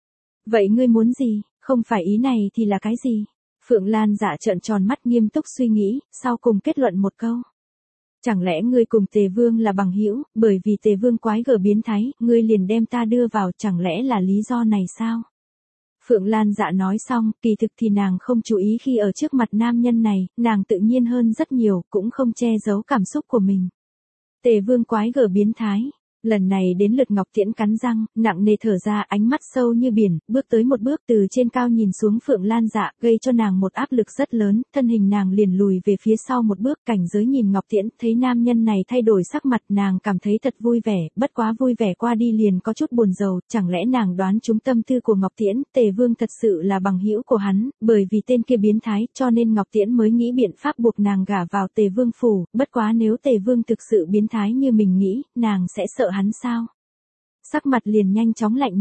Vậy ngươi muốn gì, không phải ý này thì là cái gì? Phượng Lan dạ trợn tròn mắt nghiêm túc suy nghĩ, sau cùng kết luận một câu. Chẳng lẽ ngươi cùng Tề Vương là bằng hữu, bởi vì Tề Vương quái gở biến thái, ngươi liền đem ta đưa vào, chẳng lẽ là lý do này sao? Phượng Lan dạ nói xong, kỳ thực thì nàng không chú ý khi ở trước mặt nam nhân này, nàng tự nhiên hơn rất nhiều, cũng không che giấu cảm xúc của mình. Tề Vương quái gở biến thái. Lần này đến lượt Ngọc Tiễn cắn răng, nặng nề thở ra, ánh mắt sâu như biển, bước tới một bước từ trên cao nhìn xuống Phượng Lan dạ, gây cho nàng một áp lực rất lớn, thân hình nàng liền lùi về phía sau một bước, cảnh giới nhìn Ngọc Tiễn, thấy nam nhân này thay đổi sắc mặt, nàng cảm thấy thật vui vẻ, bất quá vui vẻ qua đi liền có chút buồn rầu, chẳng lẽ nàng đoán trúng tâm tư của Ngọc Tiễn, Tề Vương thật sự là bằng hữu của hắn, bởi vì tên kia biến thái, cho nên Ngọc Tiễn mới nghĩ biện pháp buộc nàng gả vào Tề Vương phủ, bất quá nếu Tề Vương thực sự biến thái như mình nghĩ, nàng sẽ sợ hắn sao? Sắc mặt liền nhanh chóng lạnh nhạt,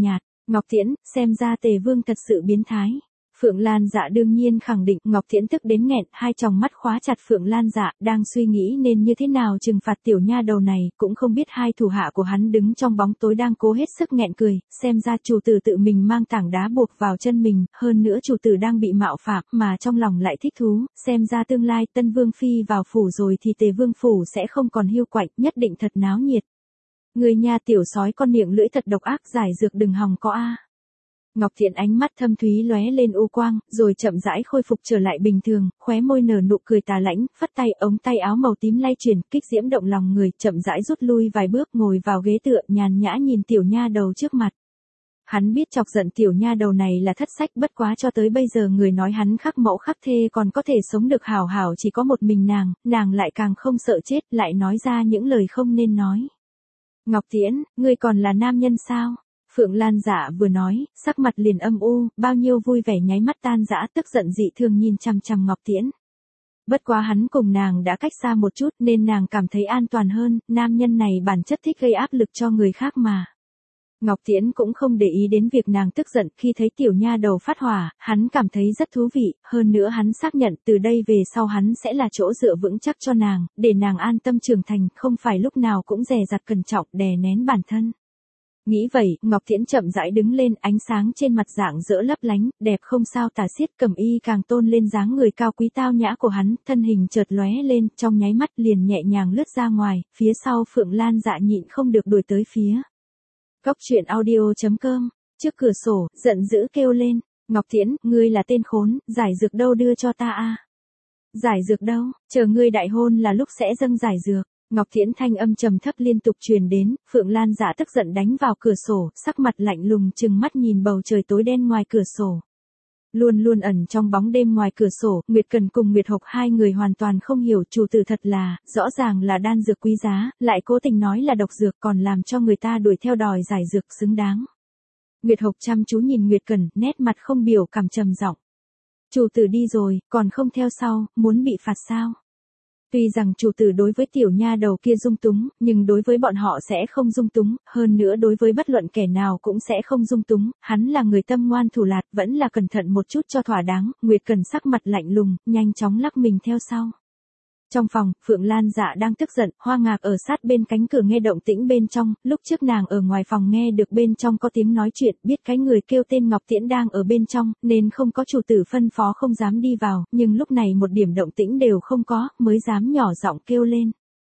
Ngọc Tiễn, xem ra Tề Vương thật sự biến thái. Phượng Lan Dạ đương nhiên khẳng định. Ngọc Tiễn tức đến nghẹn, hai tròng mắt khóa chặt Phượng Lan Dạ, đang suy nghĩ nên như thế nào trừng phạt tiểu nha đầu này, cũng không biết hai thủ hạ của hắn đứng trong bóng tối đang cố hết sức nghẹn cười, xem ra chủ tử tự mình mang tảng đá buộc vào chân mình, hơn nữa chủ tử đang bị mạo phạm, mà trong lòng lại thích thú, xem ra tương lai Tân Vương phi vào phủ rồi thì Tề Vương phủ sẽ không còn hiu quạnh, nhất định thật náo nhiệt. Người nha tiểu sói con miệng lưỡi thật độc ác, giải dược đừng hòng có a. Ngọc Thiện ánh mắt thâm thúy lóe lên u quang, rồi chậm rãi khôi phục trở lại bình thường, khóe môi nở nụ cười tà lãnh, phất tay, ống tay áo màu tím lay chuyển, kích diễm động lòng người, chậm rãi rút lui vài bước, ngồi vào ghế tựa, nhàn nhã nhìn tiểu nha đầu trước mặt. Hắn biết chọc giận tiểu nha đầu này là thất sách, bất quá cho tới bây giờ người nói hắn khắc mẫu khắc thê còn có thể sống được hảo hảo chỉ có một mình nàng lại càng không sợ chết, lại nói ra những lời không nên nói. Ngọc Tiễn, ngươi còn là nam nhân sao? Phượng Lan Dạ vừa nói, sắc mặt liền âm u, bao nhiêu vui vẻ nháy mắt tan rã, tức giận dị thường nhìn chằm chằm Ngọc Tiễn. Bất quá hắn cùng nàng đã cách xa một chút nên nàng cảm thấy an toàn hơn, nam nhân này bản chất thích gây áp lực cho người khác mà. Ngọc Tiễn cũng không để ý đến việc nàng tức giận, khi thấy tiểu nha đầu phát hỏa, hắn cảm thấy rất thú vị, hơn nữa hắn xác nhận từ đây về sau hắn sẽ là chỗ dựa vững chắc cho nàng, để nàng an tâm trưởng thành, không phải lúc nào cũng dè dặt cẩn trọng, đè nén bản thân. Nghĩ vậy, Ngọc Tiễn chậm rãi đứng lên, ánh sáng trên mặt rạng rỡ lấp lánh, đẹp không sao tả xiết, cẩm y càng tôn lên dáng người cao quý tao nhã của hắn, thân hình chợt lóe lên, trong nháy mắt liền nhẹ nhàng lướt ra ngoài, phía sau Phượng Lan Dạ nhịn không được đuổi tới phía. Cốc truyện audio.com, trước cửa sổ, giận dữ kêu lên, Ngọc Tiễn, ngươi là tên khốn, giải dược đâu đưa cho ta a? Giải dược đâu, chờ ngươi đại hôn là lúc sẽ dâng giải dược. Ngọc Tiễn thanh âm trầm thấp liên tục truyền đến, Phượng Lan Dạ tức giận đánh vào cửa sổ, sắc mặt lạnh lùng trừng mắt nhìn bầu trời tối đen ngoài cửa sổ. Luôn luôn ẩn trong bóng đêm ngoài cửa sổ, Nguyệt Cần cùng Nguyệt Hộc hai người hoàn toàn không hiểu chủ tử thật là, rõ ràng là đan dược quý giá, lại cố tình nói là độc dược còn làm cho người ta đuổi theo đòi giải dược xứng đáng. Nguyệt Hộc chăm chú nhìn Nguyệt Cần, nét mặt không biểu cảm trầm giọng. Chủ tử đi rồi, còn không theo sau, muốn bị phạt sao? Tuy rằng chủ tử đối với tiểu nha đầu kia dung túng, nhưng đối với bọn họ sẽ không dung túng, hơn nữa đối với bất luận kẻ nào cũng sẽ không dung túng, hắn là người tâm ngoan thủ lạt, vẫn là cẩn thận một chút cho thỏa đáng, Nguyệt Cần sắc mặt lạnh lùng, nhanh chóng lắc mình theo sau. Trong phòng, Phượng Lan Dạ đang tức giận, Hoa Ngạc ở sát bên cánh cửa nghe động tĩnh bên trong, lúc trước nàng ở ngoài phòng nghe được bên trong có tiếng nói chuyện, biết cái người kêu tên Ngọc Tiễn đang ở bên trong, nên không có chủ tử phân phó không dám đi vào, nhưng lúc này một điểm động tĩnh đều không có, mới dám nhỏ giọng kêu lên.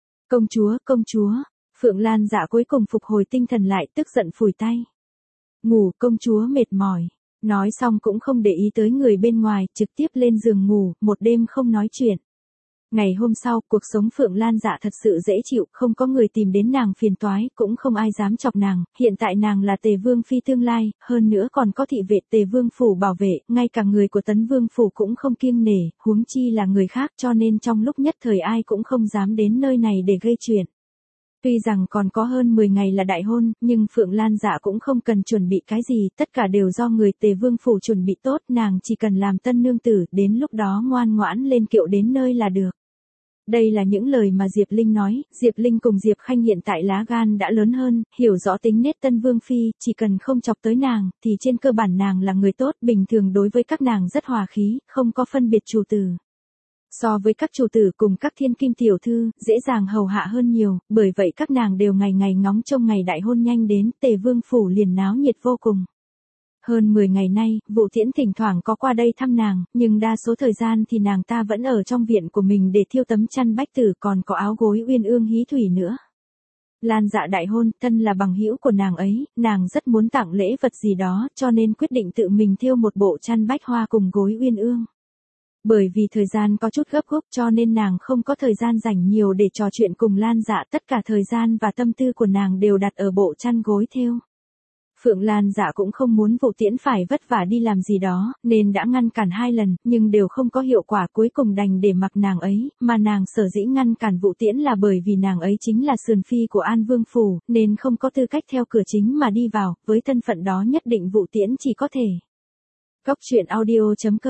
Công chúa, Phượng Lan Dạ cuối cùng phục hồi tinh thần lại, tức giận phủi tay. Ngủ, công chúa mệt mỏi. Nói xong cũng không để ý tới người bên ngoài, trực tiếp lên giường ngủ, một đêm không nói chuyện. Ngày hôm sau, cuộc sống Phượng Lan Dạ thật sự dễ chịu, không có người tìm đến nàng phiền toái, cũng không ai dám chọc nàng, hiện tại nàng là Tề Vương phi tương lai, hơn nữa còn có thị vệ Tề Vương phủ bảo vệ, ngay cả người của Tấn Vương phủ cũng không kiêng nể, huống chi là người khác, cho nên trong lúc nhất thời ai cũng không dám đến nơi này để gây chuyện. Tuy rằng còn có hơn 10 ngày là đại hôn, nhưng Phượng Lan Dạ cũng không cần chuẩn bị cái gì, tất cả đều do người Tề Vương phủ chuẩn bị tốt, nàng chỉ cần làm tân nương tử, đến lúc đó ngoan ngoãn lên kiệu đến nơi là được. Đây là những lời mà Diệp Linh nói, Diệp Linh cùng Diệp Khanh hiện tại lá gan đã lớn hơn, hiểu rõ tính nết Tân Vương phi, chỉ cần không chọc tới nàng, thì trên cơ bản nàng là người tốt, bình thường đối với các nàng rất hòa khí, không có phân biệt chủ tử. So với các chủ tử cùng các thiên kim tiểu thư, dễ dàng hầu hạ hơn nhiều, bởi vậy các nàng đều ngày ngày ngóng trông ngày đại hôn nhanh đến, Tề Vương phủ liền náo nhiệt vô cùng. Hơn 10 ngày nay, Vũ Tiễn thỉnh thoảng có qua đây thăm nàng, nhưng đa số thời gian thì nàng ta vẫn ở trong viện của mình để thiêu tấm chăn bách tử, còn có áo gối uyên ương hí thủy nữa. Lan Dạ đại hôn, thân là bằng hữu của nàng ấy, nàng rất muốn tặng lễ vật gì đó, cho nên quyết định tự mình thiêu một bộ chăn bách hoa cùng gối uyên ương. Bởi vì thời gian có chút gấp rút cho nên nàng không có thời gian rảnh nhiều để trò chuyện cùng Lan Dạ, tất cả thời gian và tâm tư của nàng đều đặt ở bộ chăn gối thêu. Phượng Lan Dạ cũng không muốn Vũ Tiễn phải vất vả đi làm gì đó, nên đã ngăn cản 2 lần, nhưng đều không có hiệu quả, cuối cùng đành để mặc nàng ấy, mà nàng sở dĩ ngăn cản Vũ Tiễn là bởi vì nàng ấy chính là sườn phi của An Vương phủ, nên không có tư cách theo cửa chính mà đi vào, với thân phận đó nhất định Vũ Tiễn chỉ có thể. Cốc truyện audio.com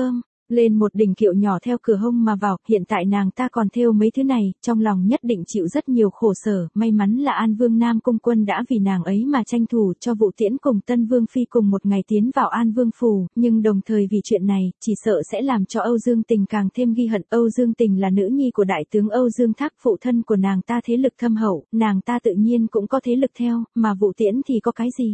Lên một đỉnh kiệu nhỏ theo cửa hông mà vào, hiện tại nàng ta còn thêu mấy thứ này, trong lòng nhất định chịu rất nhiều khổ sở, may mắn là An Vương Nam Cung Quân đã vì nàng ấy mà tranh thủ cho Vũ Tiễn cùng Tân Vương Phi cùng một ngày tiến vào An Vương Phủ, nhưng đồng thời vì chuyện này, chỉ sợ sẽ làm cho Âu Dương Tình càng thêm ghi hận. Âu Dương Tình là nữ nhi của đại tướng Âu Dương Thác, phụ thân của nàng ta thế lực thâm hậu, nàng ta tự nhiên cũng có thế lực theo, mà Vũ Tiễn thì có cái gì?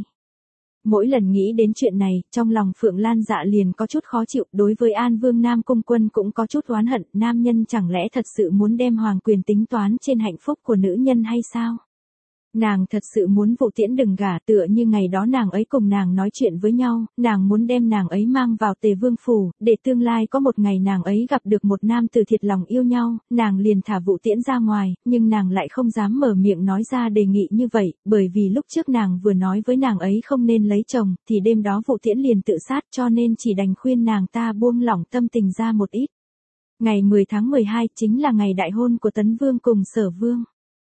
Mỗi lần nghĩ đến chuyện này, trong lòng Phượng Lan Dạ liền có chút khó chịu, đối với An Vương Nam Cung Quân cũng có chút oán hận, nam nhân chẳng lẽ thật sự muốn đem hoàng quyền tính toán trên hạnh phúc của nữ nhân hay sao? Nàng thật sự muốn Vũ Tiễn đừng gả, tựa như ngày đó nàng ấy cùng nàng nói chuyện với nhau, nàng muốn đem nàng ấy mang vào Tề Vương Phủ, để tương lai có một ngày nàng ấy gặp được một nam tử thiệt lòng yêu nhau, nàng liền thả Vũ Tiễn ra ngoài, nhưng nàng lại không dám mở miệng nói ra đề nghị như vậy, bởi vì lúc trước nàng vừa nói với nàng ấy không nên lấy chồng, thì đêm đó Vũ Tiễn liền tự sát, cho nên chỉ đành khuyên nàng ta buông lỏng tâm tình ra một ít. Ngày 10 tháng 12 chính là ngày đại hôn của Tấn Vương cùng Sở Vương.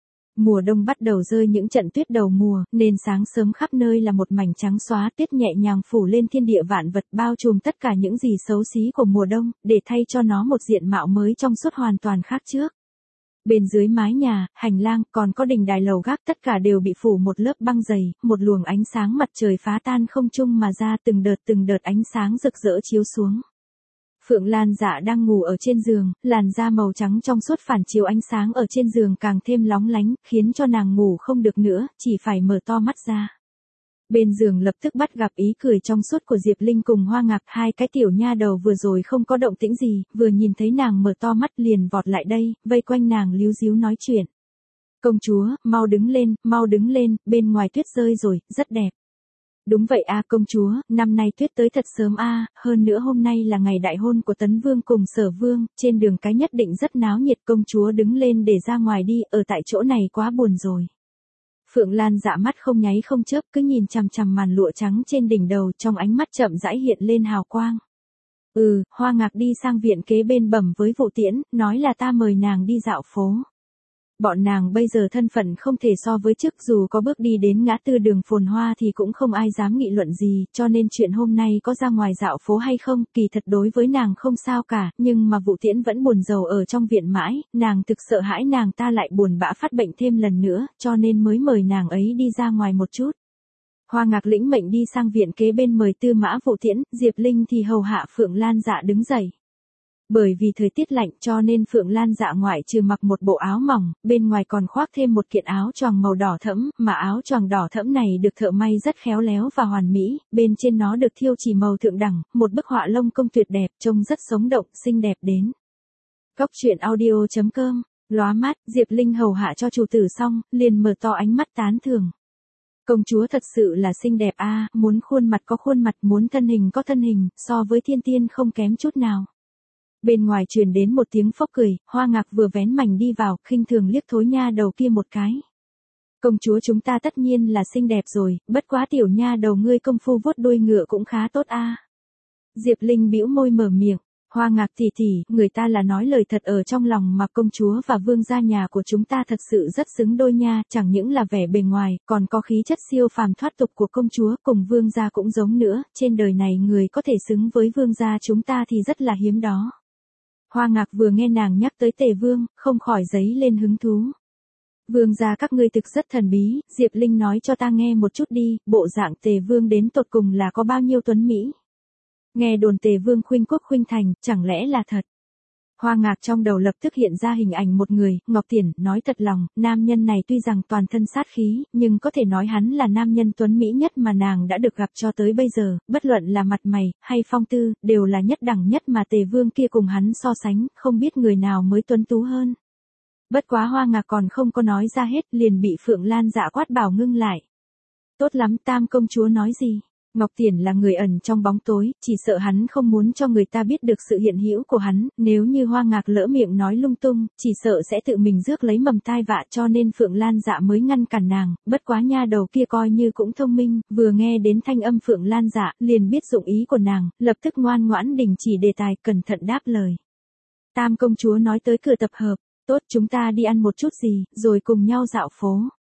Mùa đông bắt đầu rơi những trận tuyết đầu mùa, nên sáng sớm khắp nơi là một mảnh trắng xóa, tuyết nhẹ nhàng phủ lên thiên địa vạn vật, bao trùm tất cả những gì xấu xí của mùa đông, để thay cho nó một diện mạo mới trong suốt hoàn toàn khác trước. Bên dưới mái nhà, hành lang, còn có đình đài lầu gác, tất cả đều bị phủ một lớp băng dày, một luồng ánh sáng mặt trời phá tan không trung mà ra, từng đợt ánh sáng rực rỡ chiếu xuống. Phượng Lan Dạ đang ngủ ở trên giường, làn da màu trắng trong suốt phản chiếu ánh sáng ở trên giường càng thêm lóng lánh, khiến cho nàng ngủ không được nữa, chỉ phải mở to mắt ra. Bên giường lập tức bắt gặp ý cười trong suốt của Diệp Linh cùng Hoa Ngạc, hai cái tiểu nha đầu vừa rồi không có động tĩnh gì, vừa nhìn thấy nàng mở to mắt liền vọt lại đây, vây quanh nàng líu díu nói chuyện. Công chúa, mau đứng lên, bên ngoài tuyết rơi rồi, rất đẹp. Đúng vậy a công chúa, năm nay tuyết tới thật sớm a, hơn nữa hôm nay là ngày đại hôn của Tấn Vương cùng Sở Vương, trên đường cái nhất định rất náo nhiệt, công chúa đứng lên để ra ngoài đi, ở tại chỗ này quá buồn rồi. Phượng Lan Dạ mắt không nháy không chớp cứ nhìn chằm chằm màn lụa trắng trên đỉnh đầu, trong ánh mắt chậm rãi hiện lên hào quang. Hoa Ngạc đi sang viện kế bên bẩm với Vũ Tiễn, nói là ta mời nàng đi dạo phố. Bọn nàng bây giờ thân phận không thể so với trước, dù có bước đi đến ngã tư đường phồn hoa thì cũng không ai dám nghị luận gì, cho nên chuyện hôm nay có ra ngoài dạo phố hay không, kỳ thật đối với nàng không sao cả, nhưng mà Vũ Tiễn vẫn buồn rầu ở trong viện mãi, nàng thực sợ hãi nàng ta lại buồn bã phát bệnh thêm lần nữa, cho nên mới mời nàng ấy đi ra ngoài một chút. Hoa Ngạc lĩnh mệnh đi sang viện kế bên mời Tư Mã Vũ Tiễn, Diệp Linh thì hầu hạ Phượng Lan Dạ đứng dậy. Bởi vì thời tiết lạnh cho nên Phượng Lan Dạ ngoại trừ mặc một bộ áo mỏng, bên ngoài còn khoác thêm một kiện áo choàng màu đỏ thẫm, mà áo choàng đỏ thẫm này được thợ may rất khéo léo và hoàn mỹ, bên trên nó được thiêu chỉ màu thượng đẳng, một bức họa lông công tuyệt đẹp, trông rất sống động, xinh đẹp đến. Cóc truyện audio.com, lóa mắt, Diệp Linh hầu hạ cho chủ tử xong, liền mở to ánh mắt tán thưởng. Công chúa thật sự là xinh đẹp a, muốn khuôn mặt có khuôn mặt, muốn thân hình có thân hình, so với thiên tiên không kém chút nào. Bên ngoài truyền đến một tiếng phốc cười, Hoa Ngạc vừa vén mảnh đi vào, khinh thường liếc thối nha đầu kia một cái. Công chúa chúng ta tất nhiên là xinh đẹp rồi, bất quá tiểu nha đầu ngươi công phu vuốt đuôi ngựa cũng khá tốt a. Diệp Linh bĩu môi mở miệng, Hoa Ngạc tỷ tỷ, người ta là nói lời thật ở trong lòng mà, công chúa và vương gia nhà của chúng ta thật sự rất xứng đôi nha, chẳng những là vẻ bề ngoài, còn có khí chất siêu phàm thoát tục của công chúa, cùng vương gia cũng giống nữa, trên đời này người có thể xứng với vương gia chúng ta thì rất là hiếm đó. Hoa Ngạc vừa nghe nàng nhắc tới Tề Vương, không khỏi dấy lên hứng thú. Vương gia các ngươi thực rất thần bí, Diệp Linh nói cho ta nghe một chút đi, bộ dạng Tề Vương đến tột cùng là có bao nhiêu tuấn mỹ. Nghe đồn Tề Vương khuynh quốc khuynh thành, chẳng lẽ là thật? Hoa Ngạc trong đầu lập tức hiện ra hình ảnh một người, Ngọc Tiễn, nói thật lòng, nam nhân này tuy rằng toàn thân sát khí, nhưng có thể nói hắn là nam nhân tuấn mỹ nhất mà nàng đã được gặp cho tới bây giờ, bất luận là mặt mày, hay phong tư, đều là nhất đẳng nhất mà Tề Vương kia cùng hắn so sánh, không biết người nào mới tuấn tú hơn. Bất quá Hoa Ngạc còn không có nói ra hết, liền bị Phượng Lan Dạ quát bảo ngưng lại. Tốt lắm, tam công chúa nói gì? Ngọc Tiễn là người ẩn trong bóng tối, chỉ sợ hắn không muốn cho người ta biết được sự hiện hữu của hắn, nếu như Hoa Ngạc lỡ miệng nói lung tung, chỉ sợ sẽ tự mình rước lấy mầm tai vạ, cho nên Phượng Lan Dạ mới ngăn cản nàng, bất quá nha đầu kia coi như cũng thông minh, vừa nghe đến thanh âm Phượng Lan Dạ, liền biết dụng ý của nàng, lập tức ngoan ngoãn đình chỉ đề tài, cẩn thận đáp lời. Tam công chúa nói tới cửa tập hợp, tốt chúng ta đi ăn một chút gì, rồi cùng nhau dạo phố.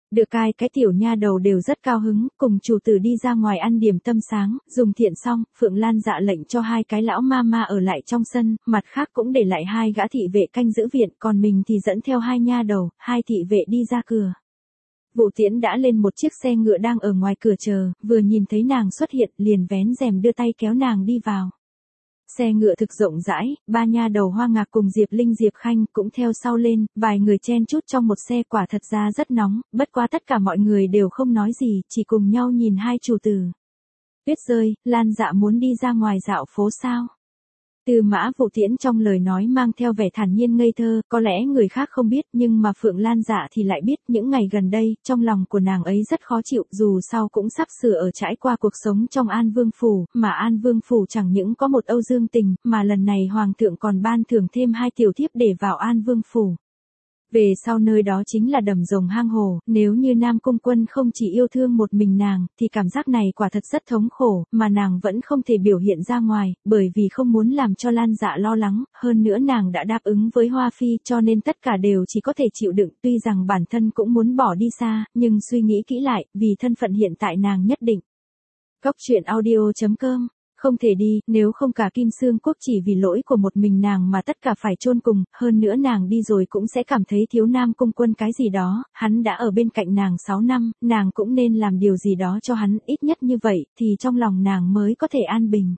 Được cái tiểu nha đầu đều rất cao hứng, cùng chủ tử đi ra ngoài ăn điểm tâm sáng, dùng thiện xong, Phượng Lan dạ lệnh cho hai cái lão ma ở lại trong sân, mặt khác cũng để lại hai gã thị vệ canh giữ viện, còn mình thì dẫn theo hai nha đầu, hai thị vệ đi ra cửa. Vũ Tiễn đã lên một chiếc xe ngựa đang ở ngoài cửa chờ, vừa nhìn thấy nàng xuất hiện, liền vén rèm đưa tay kéo nàng đi vào. Xe ngựa thực rộng rãi, ba nha đầu Hoa Ngạc cùng Diệp Linh Diệp Khanh cũng theo sau lên, vài người chen chúc trong một xe quả thật ra rất nóng, bất quá tất cả mọi người đều không nói gì, chỉ cùng nhau nhìn hai chủ tử. Tuyết rơi, Lan dạ muốn đi ra ngoài dạo phố sao? Tư Mã Vũ Tiễn trong lời nói mang theo vẻ thản nhiên ngây thơ, có lẽ người khác không biết nhưng mà Phượng Lan dạ thì lại biết những ngày gần đây, trong lòng của nàng ấy rất khó chịu dù sao cũng sắp sửa ở trải qua cuộc sống trong An Vương Phủ, mà An Vương Phủ chẳng những có một Âu Dương Tình, mà lần này Hoàng thượng còn ban thưởng thêm hai tiểu thiếp để vào An Vương Phủ. Về sau nơi đó chính là đầm rồng hang hồ, nếu như Nam Cung Quân không chỉ yêu thương một mình nàng, thì cảm giác này quả thật rất thống khổ, mà nàng vẫn không thể biểu hiện ra ngoài, bởi vì không muốn làm cho Lan Dạ lo lắng, hơn nữa nàng đã đáp ứng với Hoa Phi cho nên tất cả đều chỉ có thể chịu đựng, tuy rằng bản thân cũng muốn bỏ đi xa, nhưng suy nghĩ kỹ lại, vì thân phận hiện tại nàng nhất định. Cóc truyện audio.com Không thể đi, nếu không cả Kim Xương Quốc chỉ vì lỗi của một mình nàng mà tất cả phải chôn cùng, hơn nữa nàng đi rồi cũng sẽ cảm thấy thiếu Nam Cung Quân cái gì đó, hắn đã ở bên cạnh nàng 6 năm, nàng cũng nên làm điều gì đó cho hắn, ít nhất như vậy, thì trong lòng nàng mới có thể an bình.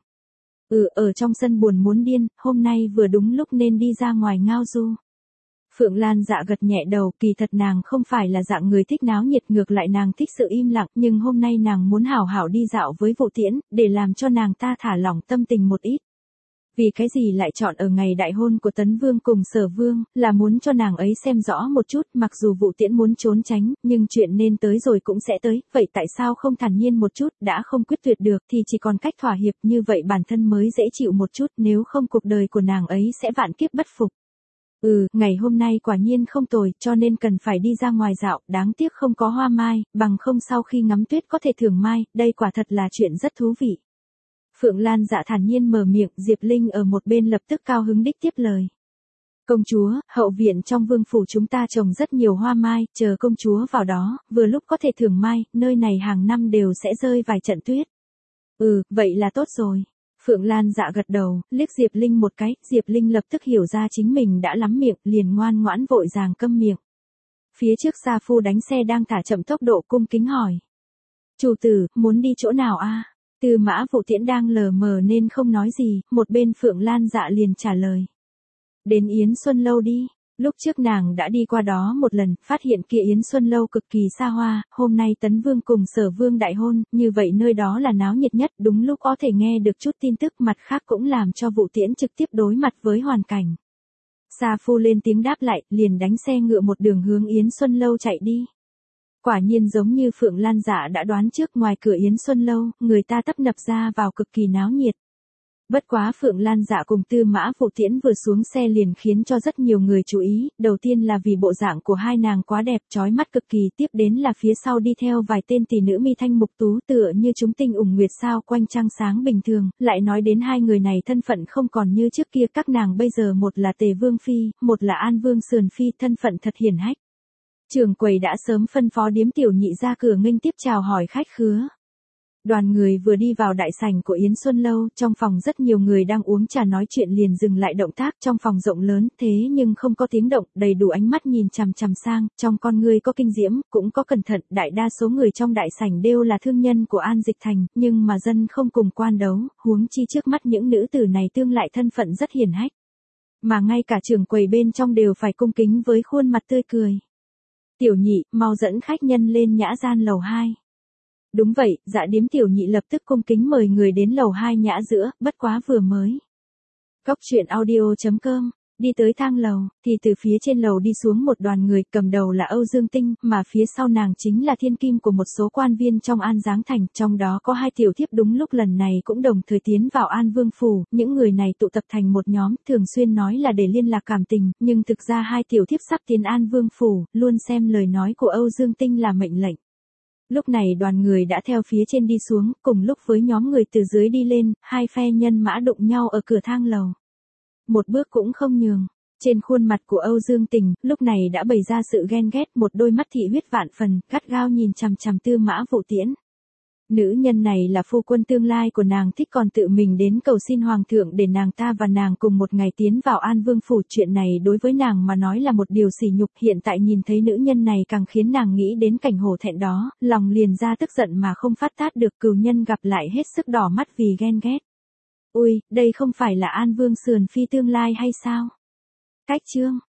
Ở trong sân buồn muốn điên, hôm nay vừa đúng lúc nên đi ra ngoài ngao du. Phượng Lan dạ gật nhẹ đầu, kỳ thật nàng không phải là dạng người thích náo nhiệt, ngược lại nàng thích sự im lặng, nhưng hôm nay nàng muốn hảo hảo đi dạo với Vũ Tiễn, để làm cho nàng ta thả lỏng tâm tình một ít. Vì cái gì lại chọn ở ngày đại hôn của Tấn Vương cùng Sở Vương, là muốn cho nàng ấy xem rõ một chút, mặc dù Vũ Tiễn muốn trốn tránh, nhưng chuyện nên tới rồi cũng sẽ tới, vậy tại sao không thản nhiên một chút, đã không quyết tuyệt được thì chỉ còn cách thỏa hiệp, như vậy bản thân mới dễ chịu một chút, nếu không cuộc đời của nàng ấy sẽ vạn kiếp bất phục. Ngày hôm nay quả nhiên không tồi, cho nên cần phải đi ra ngoài dạo, đáng tiếc không có hoa mai, bằng không sau khi ngắm tuyết có thể thưởng mai, đây quả thật là chuyện rất thú vị. Phượng Lan dạ thản nhiên mở miệng, Diệp Linh ở một bên lập tức cao hứng đích tiếp lời. Công chúa, hậu viện trong vương phủ chúng ta trồng rất nhiều hoa mai, chờ công chúa vào đó, vừa lúc có thể thưởng mai, nơi này hàng năm đều sẽ rơi vài trận tuyết. Vậy là tốt rồi. Phượng Lan dạ gật đầu, liếc Diệp Linh một cái, Diệp Linh lập tức hiểu ra chính mình đã lắm miệng, liền ngoan ngoãn vội vàng câm miệng. Phía trước Sa Phu đánh xe đang thả chậm tốc độ cung kính hỏi. Chủ tử, muốn đi chỗ nào a? Tư Mã Vũ Tiễn đang lờ mờ nên không nói gì, một bên Phượng Lan dạ liền trả lời. Đến Yến Xuân Lâu đi. Lúc trước nàng đã đi qua đó một lần, phát hiện kia Yến Xuân Lâu cực kỳ xa hoa, hôm nay Tấn Vương cùng Sở Vương đại hôn, như vậy nơi đó là náo nhiệt nhất, đúng lúc có thể nghe được chút tin tức, mặt khác cũng làm cho Vũ Tiễn trực tiếp đối mặt với hoàn cảnh. Sa Phu lên tiếng đáp lại, liền đánh xe ngựa một đường hướng Yến Xuân Lâu chạy đi. Quả nhiên giống như Phượng Lan dạ đã đoán trước, ngoài cửa Yến Xuân Lâu, người ta tấp nập ra vào cực kỳ náo nhiệt. Bất quá Phượng Lan dạ cùng Tư Mã Vũ Tiễn vừa xuống xe liền khiến cho rất nhiều người chú ý, đầu tiên là vì bộ dạng của hai nàng quá đẹp chói mắt cực kỳ, tiếp đến là phía sau đi theo vài tên tỷ nữ mi thanh mục tú tựa như chúng tinh ủng nguyệt sao quanh trăng sáng bình thường, lại nói đến hai người này thân phận không còn như trước kia, các nàng bây giờ một là Tề Vương Phi, một là An Vương Sườn Phi, thân phận thật hiển hách. Trưởng quầy đã sớm phân phó điếm tiểu nhị ra cửa nghênh tiếp chào hỏi khách khứa. Đoàn người vừa đi vào đại sảnh của Yến Xuân Lâu, trong phòng rất nhiều người đang uống trà nói chuyện liền dừng lại động tác, trong phòng rộng lớn, thế nhưng không có tiếng động, đầy đủ ánh mắt nhìn chằm chằm sang, trong con người có kinh diễm, cũng có cẩn thận, đại đa số người trong đại sảnh đều là thương nhân của An Dịch Thành, nhưng mà dân không cùng quan đấu, huống chi trước mắt những nữ tử này tương lại thân phận rất hiển hách. Mà ngay cả trưởng quầy bên trong đều phải cung kính với khuôn mặt tươi cười. Tiểu nhị, mau dẫn khách nhân lên nhã gian lầu 2. Đúng vậy, dạ điếm tiểu nhị lập tức cung kính mời người đến lầu 2 nhã giữa, bất quá vừa mới. Cóc truyện audio.com Đi tới thang lầu, thì từ phía trên lầu đi xuống một đoàn người, cầm đầu là Âu Dương Tinh, mà phía sau nàng chính là thiên kim của một số quan viên trong An Giáng Thành, trong đó có hai tiểu thiếp đúng lúc lần này cũng đồng thời tiến vào An Vương Phủ, những người này tụ tập thành một nhóm, thường xuyên nói là để liên lạc cảm tình, nhưng thực ra hai tiểu thiếp sắp tiến An Vương Phủ, luôn xem lời nói của Âu Dương Tinh là mệnh lệnh. Lúc này đoàn người đã theo phía trên đi xuống, cùng lúc với nhóm người từ dưới đi lên, hai phe nhân mã đụng nhau ở cửa thang lầu. Một bước cũng không nhường. Trên khuôn mặt của Âu Dương Tình, lúc này đã bày ra sự ghen ghét, một đôi mắt thị huyết vạn phần, gắt gao nhìn chằm chằm Tư Mã Vụ Tiễn. Nữ nhân này là phu quân tương lai của nàng, thích còn tự mình đến cầu xin hoàng thượng để nàng ta và nàng cùng một ngày tiến vào An Vương phủ. Chuyện này đối với nàng mà nói là một điều sỉ nhục, hiện tại nhìn thấy nữ nhân này càng khiến nàng nghĩ đến cảnh hổ thẹn đó, lòng liền ra tức giận mà không phát tát được. Cừu nhân gặp lại hết sức đỏ mắt vì ghen ghét. Ui, đây không phải là An Vương sườn phi tương lai hay sao? Cách chương